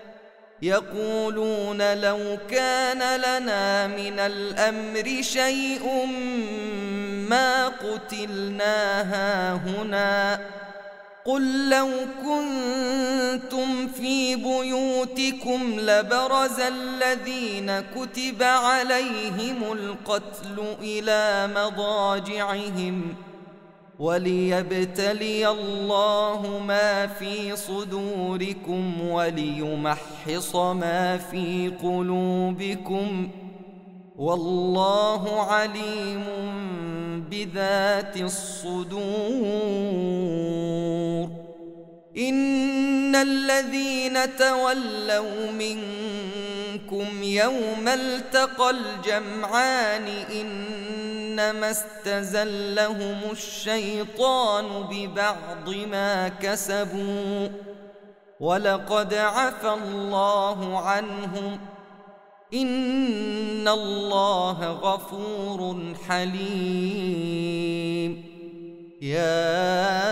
يقولون لو كان لنا من الأمر شيء ما قتلنا هاهنا قل لو كنتم في بيوتكم لبرز الذين كتب عليهم القتل إلى مضاجعهم وليبتلي الله ما في صدوركم وليمحص ما في قلوبكم والله عليم بذات الصدور إن الذين تولوا منكم يوم التقى الجمعان إنما استزلهم الشيطان ببعض ما كسبوا ولقد عفا الله عنهم إن الله غفور حليم يا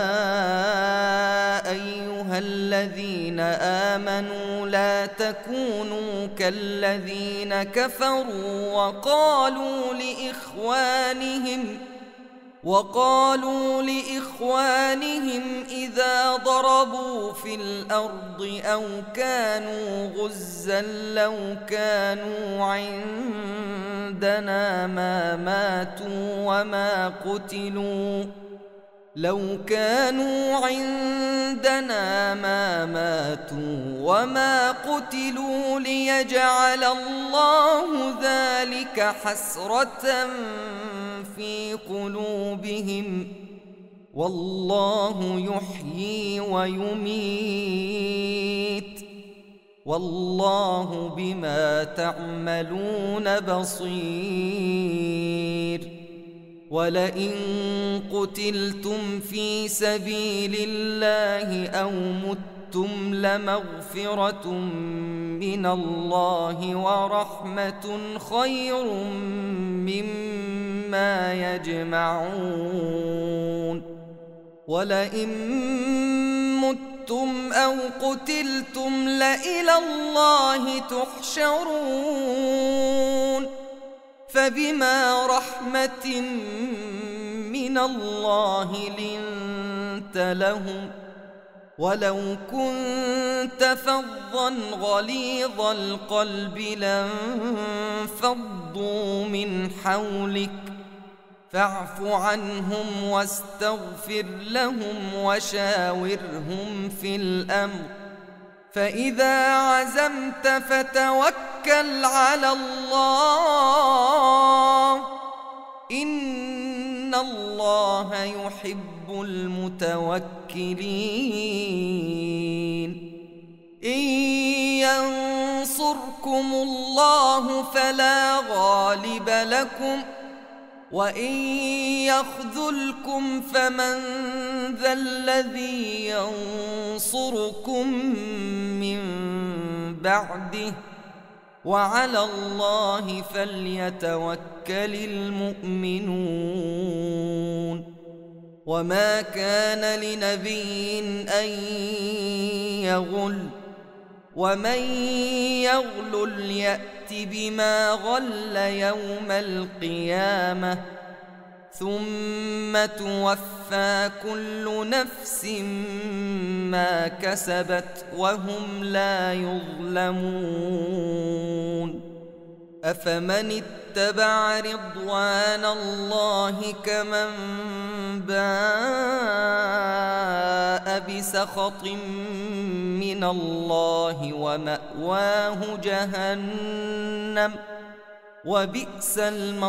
أيها الذين آمنوا لا تكونوا كالذين كفروا وقالوا لإخوانهم وقالوا لإخوانهم إذا ضربوا في الأرض أو كانوا غزا لو كانوا عندنا ما ماتوا وما قتلوا لو كانوا عندنا ما ماتوا وما قتلوا ليجعل الله ذلك حسرة في قلوبهم والله يحيي ويميت والله بما تعملون بصير ولئن قتلتم في سبيل الله أو متم لمغفرة من الله ورحمة خير مما يجمعون ولئن متم أو قتلتم لإلى الله تحشرون فبما رحمة من الله لنت لهم ولو كنت فظا غليظ القلب لانفضوا من حولك فاعف عنهم واستغفر لهم وشاورهم في الأمر فإذا عزمت فتوكل وتوكل على الله إن الله يحب المتوكلين إن ينصركم الله فلا غالب لكم وإن يخذلكم فمن ذا الذي ينصركم من بعده وعلى الله فليتوكل المؤمنون وما كان لنبي أن يغل ومن يغلل يأت بما غل يوم القيامة ثم توفى كل نفس ما كسبت وهم لا يظلمون أفمن اتبع رضوان الله كمن باء بسخط من الله ومأواه جهنم وبئس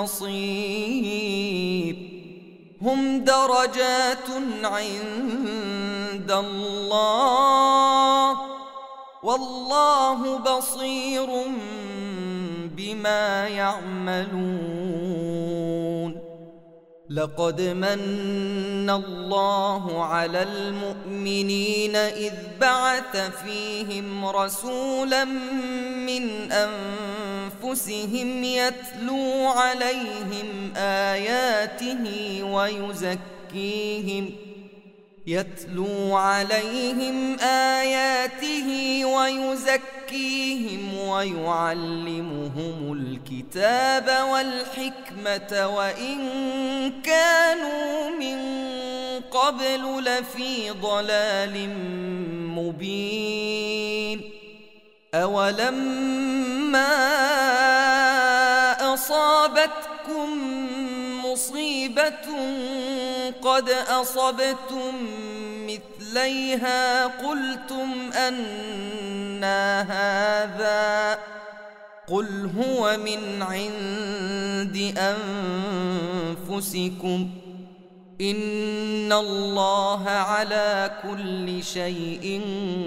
المصير هم درجات عند الله والله بصير بما يعملون لقد من الله على المؤمنين إذ بعث فيهم رسولا من أنفسهم يتلو عليهم آياته ويزكيهم يتلو عليهم آياته ويزكيهم ويعلمهم الكتاب والحكمة وإن كانوا من قبل لفي ضلال مبين أولما أصابتكم مصيبة قد أصبتم مثليها قلتم أنى هذا قل هو من عند أنفسكم إن الله على كل شيء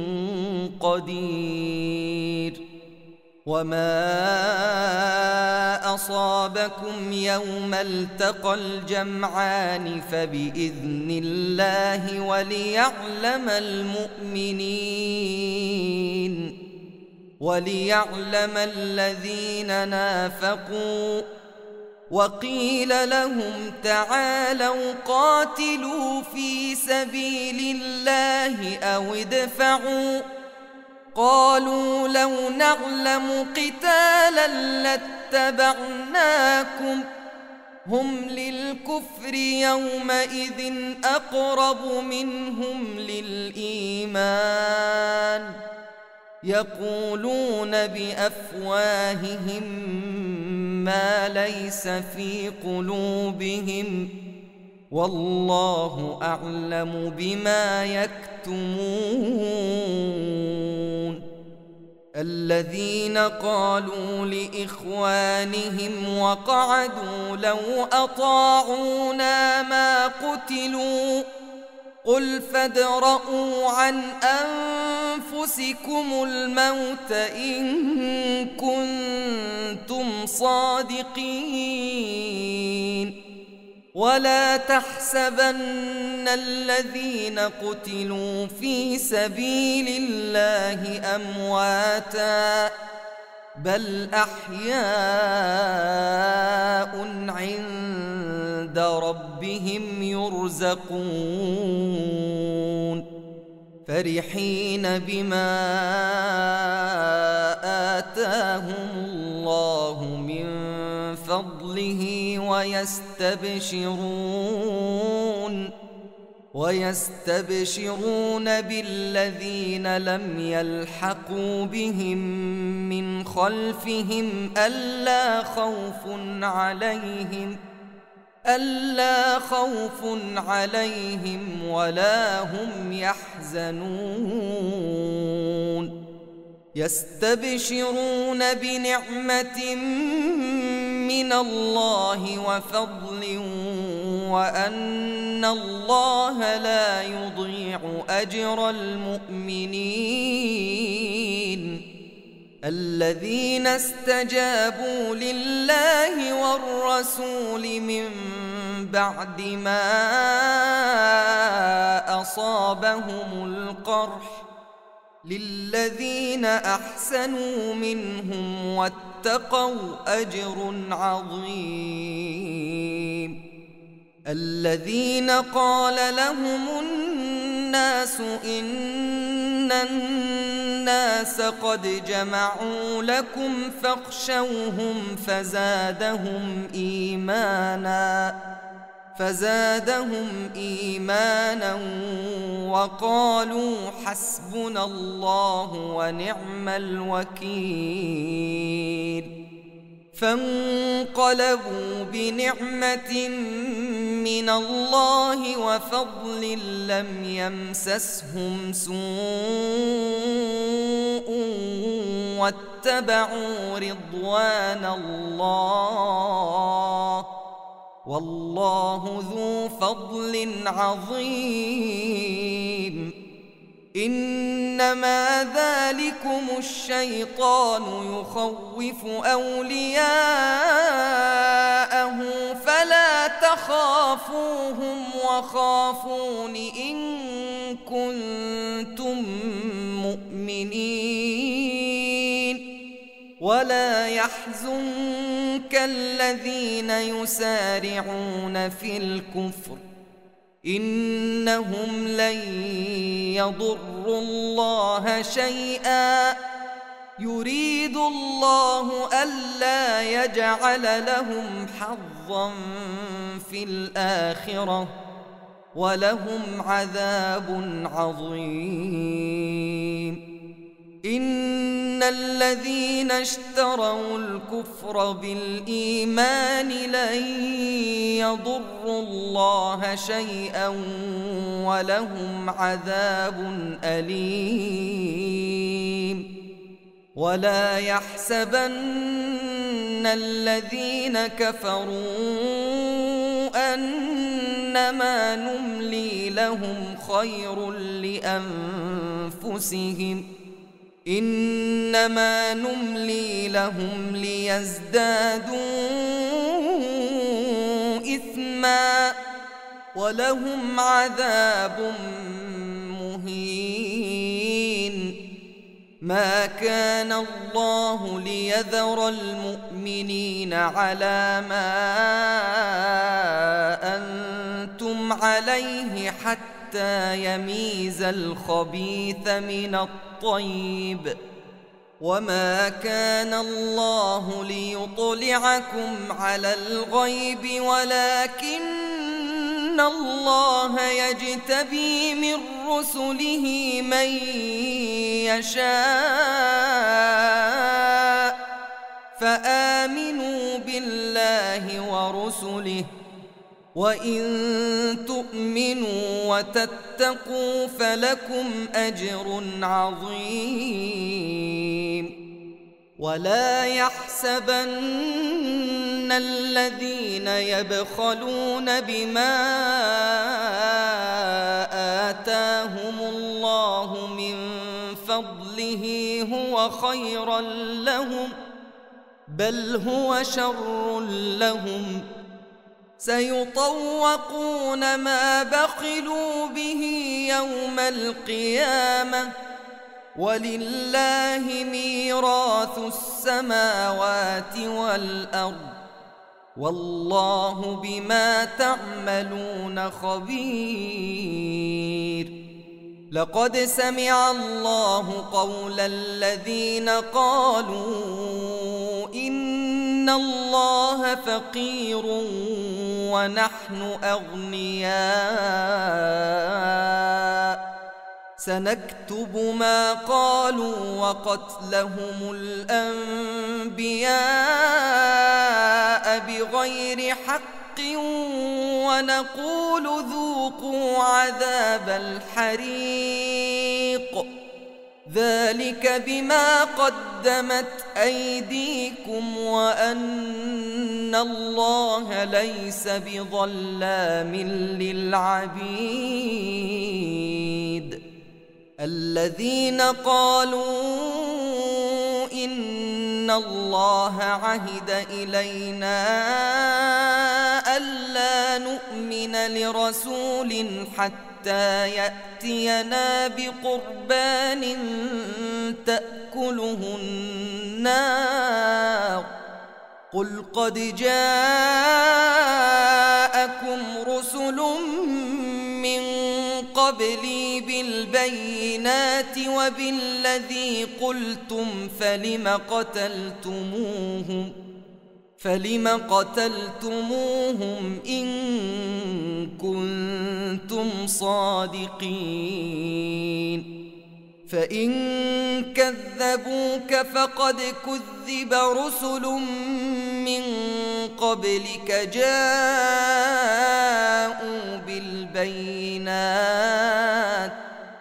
قدير وما أصابكم يوم التقى الجمعان فبإذن الله وليعلم المؤمنين وليعلم الذين نافقوا وقيل لهم تعالوا قاتلوا في سبيل الله أو ادفعوا قالوا لو نعلم قتالا لاتبعناكم هم للكفر يومئذ أقرب منهم للإيمان يقولون بأفواههم ما ليس في قلوبهم والله أعلم بما يكتمون الذين قالوا لإخوانهم وقعدوا لو أطاعونا ما قتلوا قل فادرءوا عن أنفسكم الموت إن كنتم صادقين ولا تحسبن الذين قتلوا في سبيل الله أمواتا بل أحياء عند ربهم يرزقون فرحين بما آتاهم الله من فضله ويستبشرون ويستبشرون بالذين لم يلحقوا بهم من خلفهم ألا خوف عليهم ألا خوف عليهم ولا هم يحزنون يستبشرون بنعمة من الله وفضل وأن الله لا يضيع أجر المؤمنين الذين استجابوا لله والرسول من بعد ما أصابهم القرح للذين أحسنوا منهم واتقوا أجر عظيم الذين قال لهم الناس إن الناس قد جمعوا لكم فاخشوهم فزادهم إيمانا فزادهم إيمانا وقالوا حسبنا الله ونعم الوكيل فانقلبوا بنعمة من الله وفضل لم يمسسهم سوء واتبعوا رضوان الله والله ذو فضل عظيم إنما ذلكم الشيطان يخوف أولياءه فلا تخافوهم وخافون إن كنتم مؤمنين ولا يحزنك الذين يسارعون في الكفر إنهم لن يضروا الله شيئا يريد الله ألا يجعل لهم حظا في الآخرة ولهم عذاب عظيم إن الذين اشتروا الكفر بالإيمان لن يضروا الله شيئا ولهم عذاب أليم ولا يحسبن الذين كفروا أنما نملي لهم خير لأنفسهم إنما نملي لهم ليزدادوا إثما ولهم عذاب مهين ما كان الله ليذر المؤمنين على ما أنتم عليه حتى يميز الخبيث من الطيب وما كان الله ليطلعكم على الغيب ولكن الله يجتبي من رسله من يشاء فآمنوا بالله ورسله وإن تؤمنوا وتتقوا فلكم أجر عظيم ولا يحسبن الذين يبخلون بما آتاهم الله من فضله هو خيرا لهم بل هو شر لهم سيطوقون ما بخلوا به يوم القيامة ولله ميراث السماوات والأرض والله بما تعملون خبير لقد سمع الله قول الذين قالوا إن الله فقير ونحن أغنياء سنكتب ما قالوا وقتلهم الأنبياء بغير حق ونقول ذوقوا عذاب الحريق ذلك بما قدمت أيديكم وأن الله ليس بظلام للعبيد. الذين قالوا إن الله عهد إلينا ألا نؤمن لرسول حتى يأتينا بقربان تأكله النار قل قد جاءكم رسل من قبلي بالبينات وبالذي قلتم فلم قتلتموهم فلم قتلتموهم إن كنتم صادقين فإن كذبوك فقد كذب رسل من قبلك جاءوا بالبينات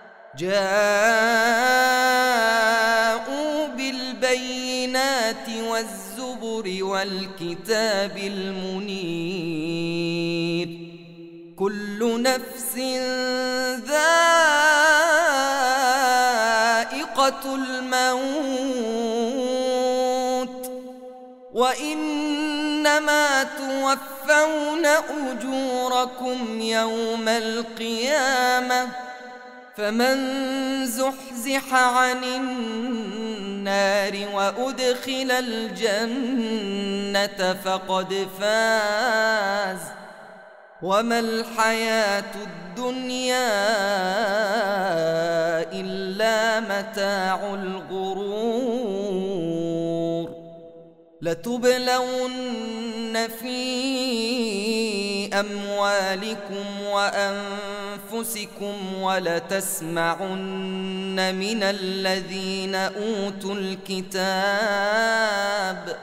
جاءوا بالبينات والزبر والكتاب المنير كل نفس ذائقة الموت وإنما توفون أجوركم يوم القيامة فمن زحزح عن النار وأدخل الجنة فقد فاز وما الحياة الدنيا إلا متاع الغرور لتبلون في أموالكم وأنفسكم ولتسمعن من الذين أوتوا الكتاب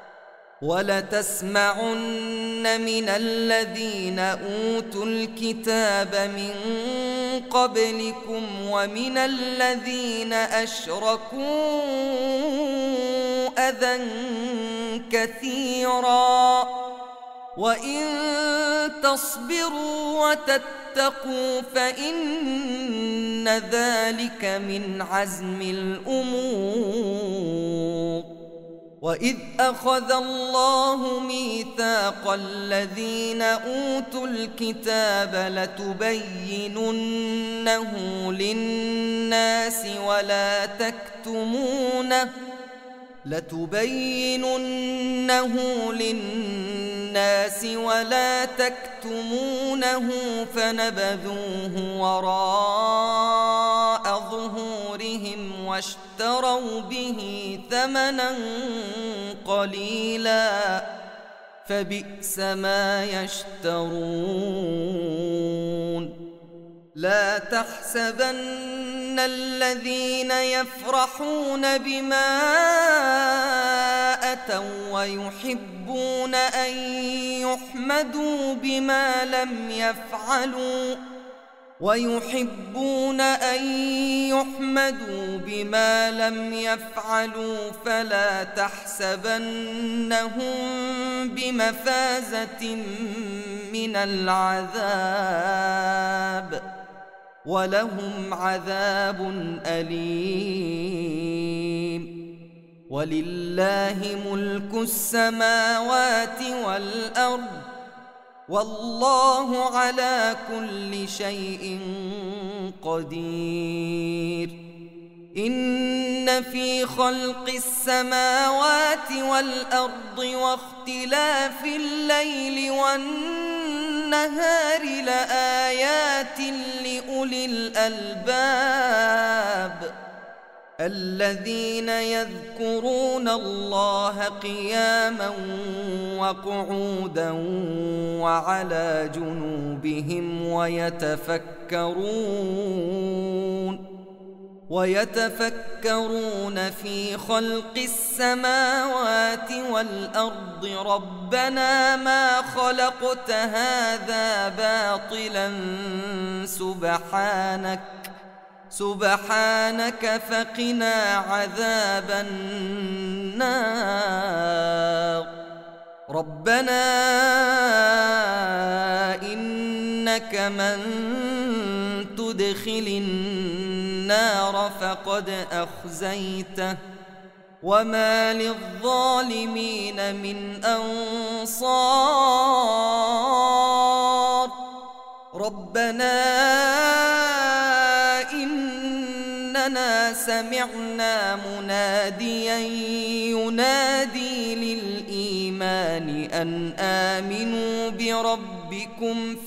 ولتسمعن من الذين أوتوا الكتاب من قبلكم ومن الذين أشركوا أذى كثيرا وإن تصبروا وتتقوا فإن ذلك من عزم الأمور وإذ أخذ الله ميثاق الذين أوتوا الكتاب لتبيننه للناس ولا تكتمونه لتبيننه للناس ولا تكتمونه فنبذوه وراء ظهورهم واشتروا به ثمنا قليلا فبئس ما يشترون لا تحسبن الذين يفرحون بما أتوا ويحبون أن يحمدوا بما لم يفعلوا ويحبون أن يحمدوا بما لم يفعلوا فلا تحسبنهم بمفازة من العذاب ولهم عذاب أليم ولله ملك السماوات والأرض والله على كل شيء قدير إن في خلق السماوات والأرض واختلاف الليل والنهار لآيات لأولي الألباب الذين يذكرون الله قياما وقعودا وعلى جنوبهم ويتفكرون ويتفكرون في خلق السماوات والأرض ربنا ما خلقت هذا باطلا سبحانك سبحانك فقنا عذاب النار. ربنا إنك من تدخل النار فقد أخزيته وما للظالمين من أنصار. ربنا إننا سمعنا مناديا ينادي للإيمان أن آمنوا بربكم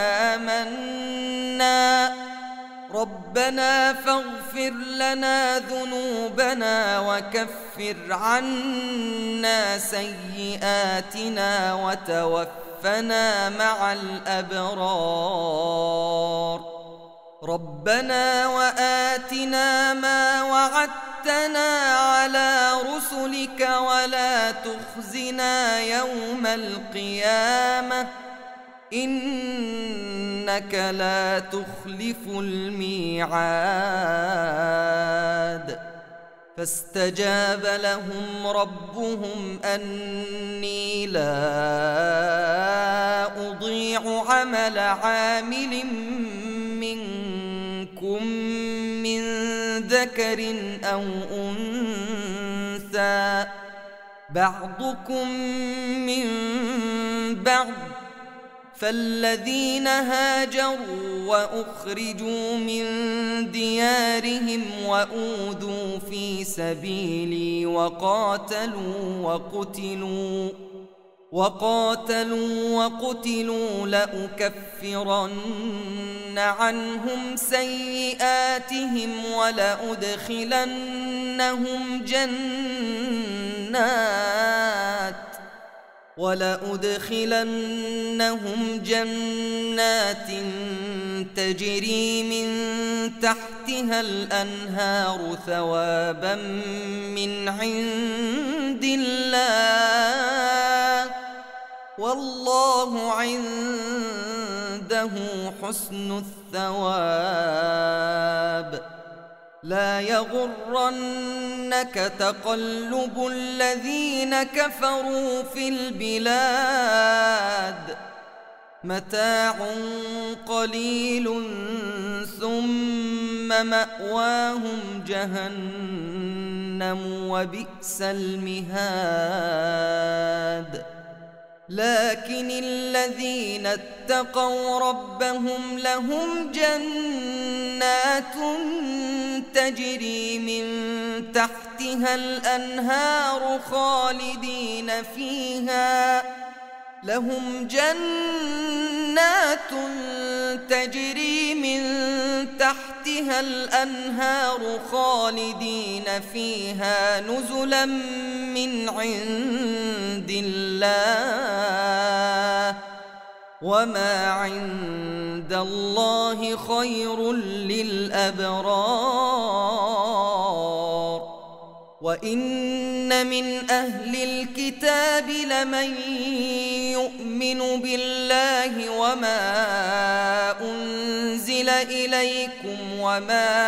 فآمنا. ربنا فاغفر لنا ذنوبنا وكفر عنا سيئاتنا وتوفنا مع الأبرار. ربنا وآتنا ما وعدتنا على رسلك ولا تخزنا يوم القيامة إنك لا تخلف الميعاد. فاستجاب لهم ربهم أني لا أضيع عمل عامل منكم من ذكر أو أنثى بعضكم من بعض. فالذين هاجروا وأخرجوا من ديارهم وأوذوا في سبيلي وقاتلوا وقتلوا وقاتلوا وقتلوا لأكفرن عنهم سيئاتهم ولأدخلنهم جنات ولأدخلنهم جنات تجري من تحتها الأنهار ثوابا من عند الله والله عنده حسن الثواب. لا يغرنك تقلب الذين كفروا في البلاد متاع قليل ثم مأواهم جهنم وبئس المهاد. لكن الذين اتقوا ربهم لهم جنات تجري من تحتها الأنهار خالدين فيها لهم جنات تجري من تحتها الأنهار خالدين فيها نزلا من عند الله وما عند الله خير للأبرار. وإن من أهل الكتاب لمن يؤمن بالله وما أنزل إليكم وما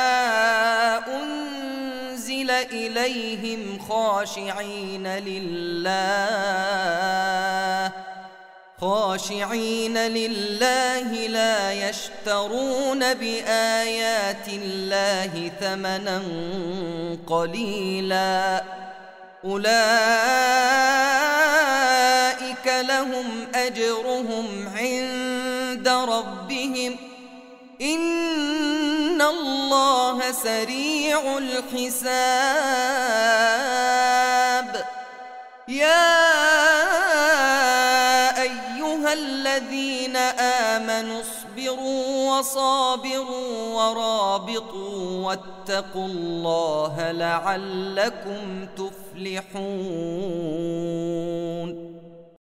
أنزل إليهم خاشعين لله خاشعين لله لا يشترون بآيات الله ثمنا قليلا أولئك لهم أجرهم عند ربهم إن الله سريع الحساب. يا أيها الذين آمنوا اصبروا وصابروا ورابطوا واتقوا الله لعلكم تفلحون.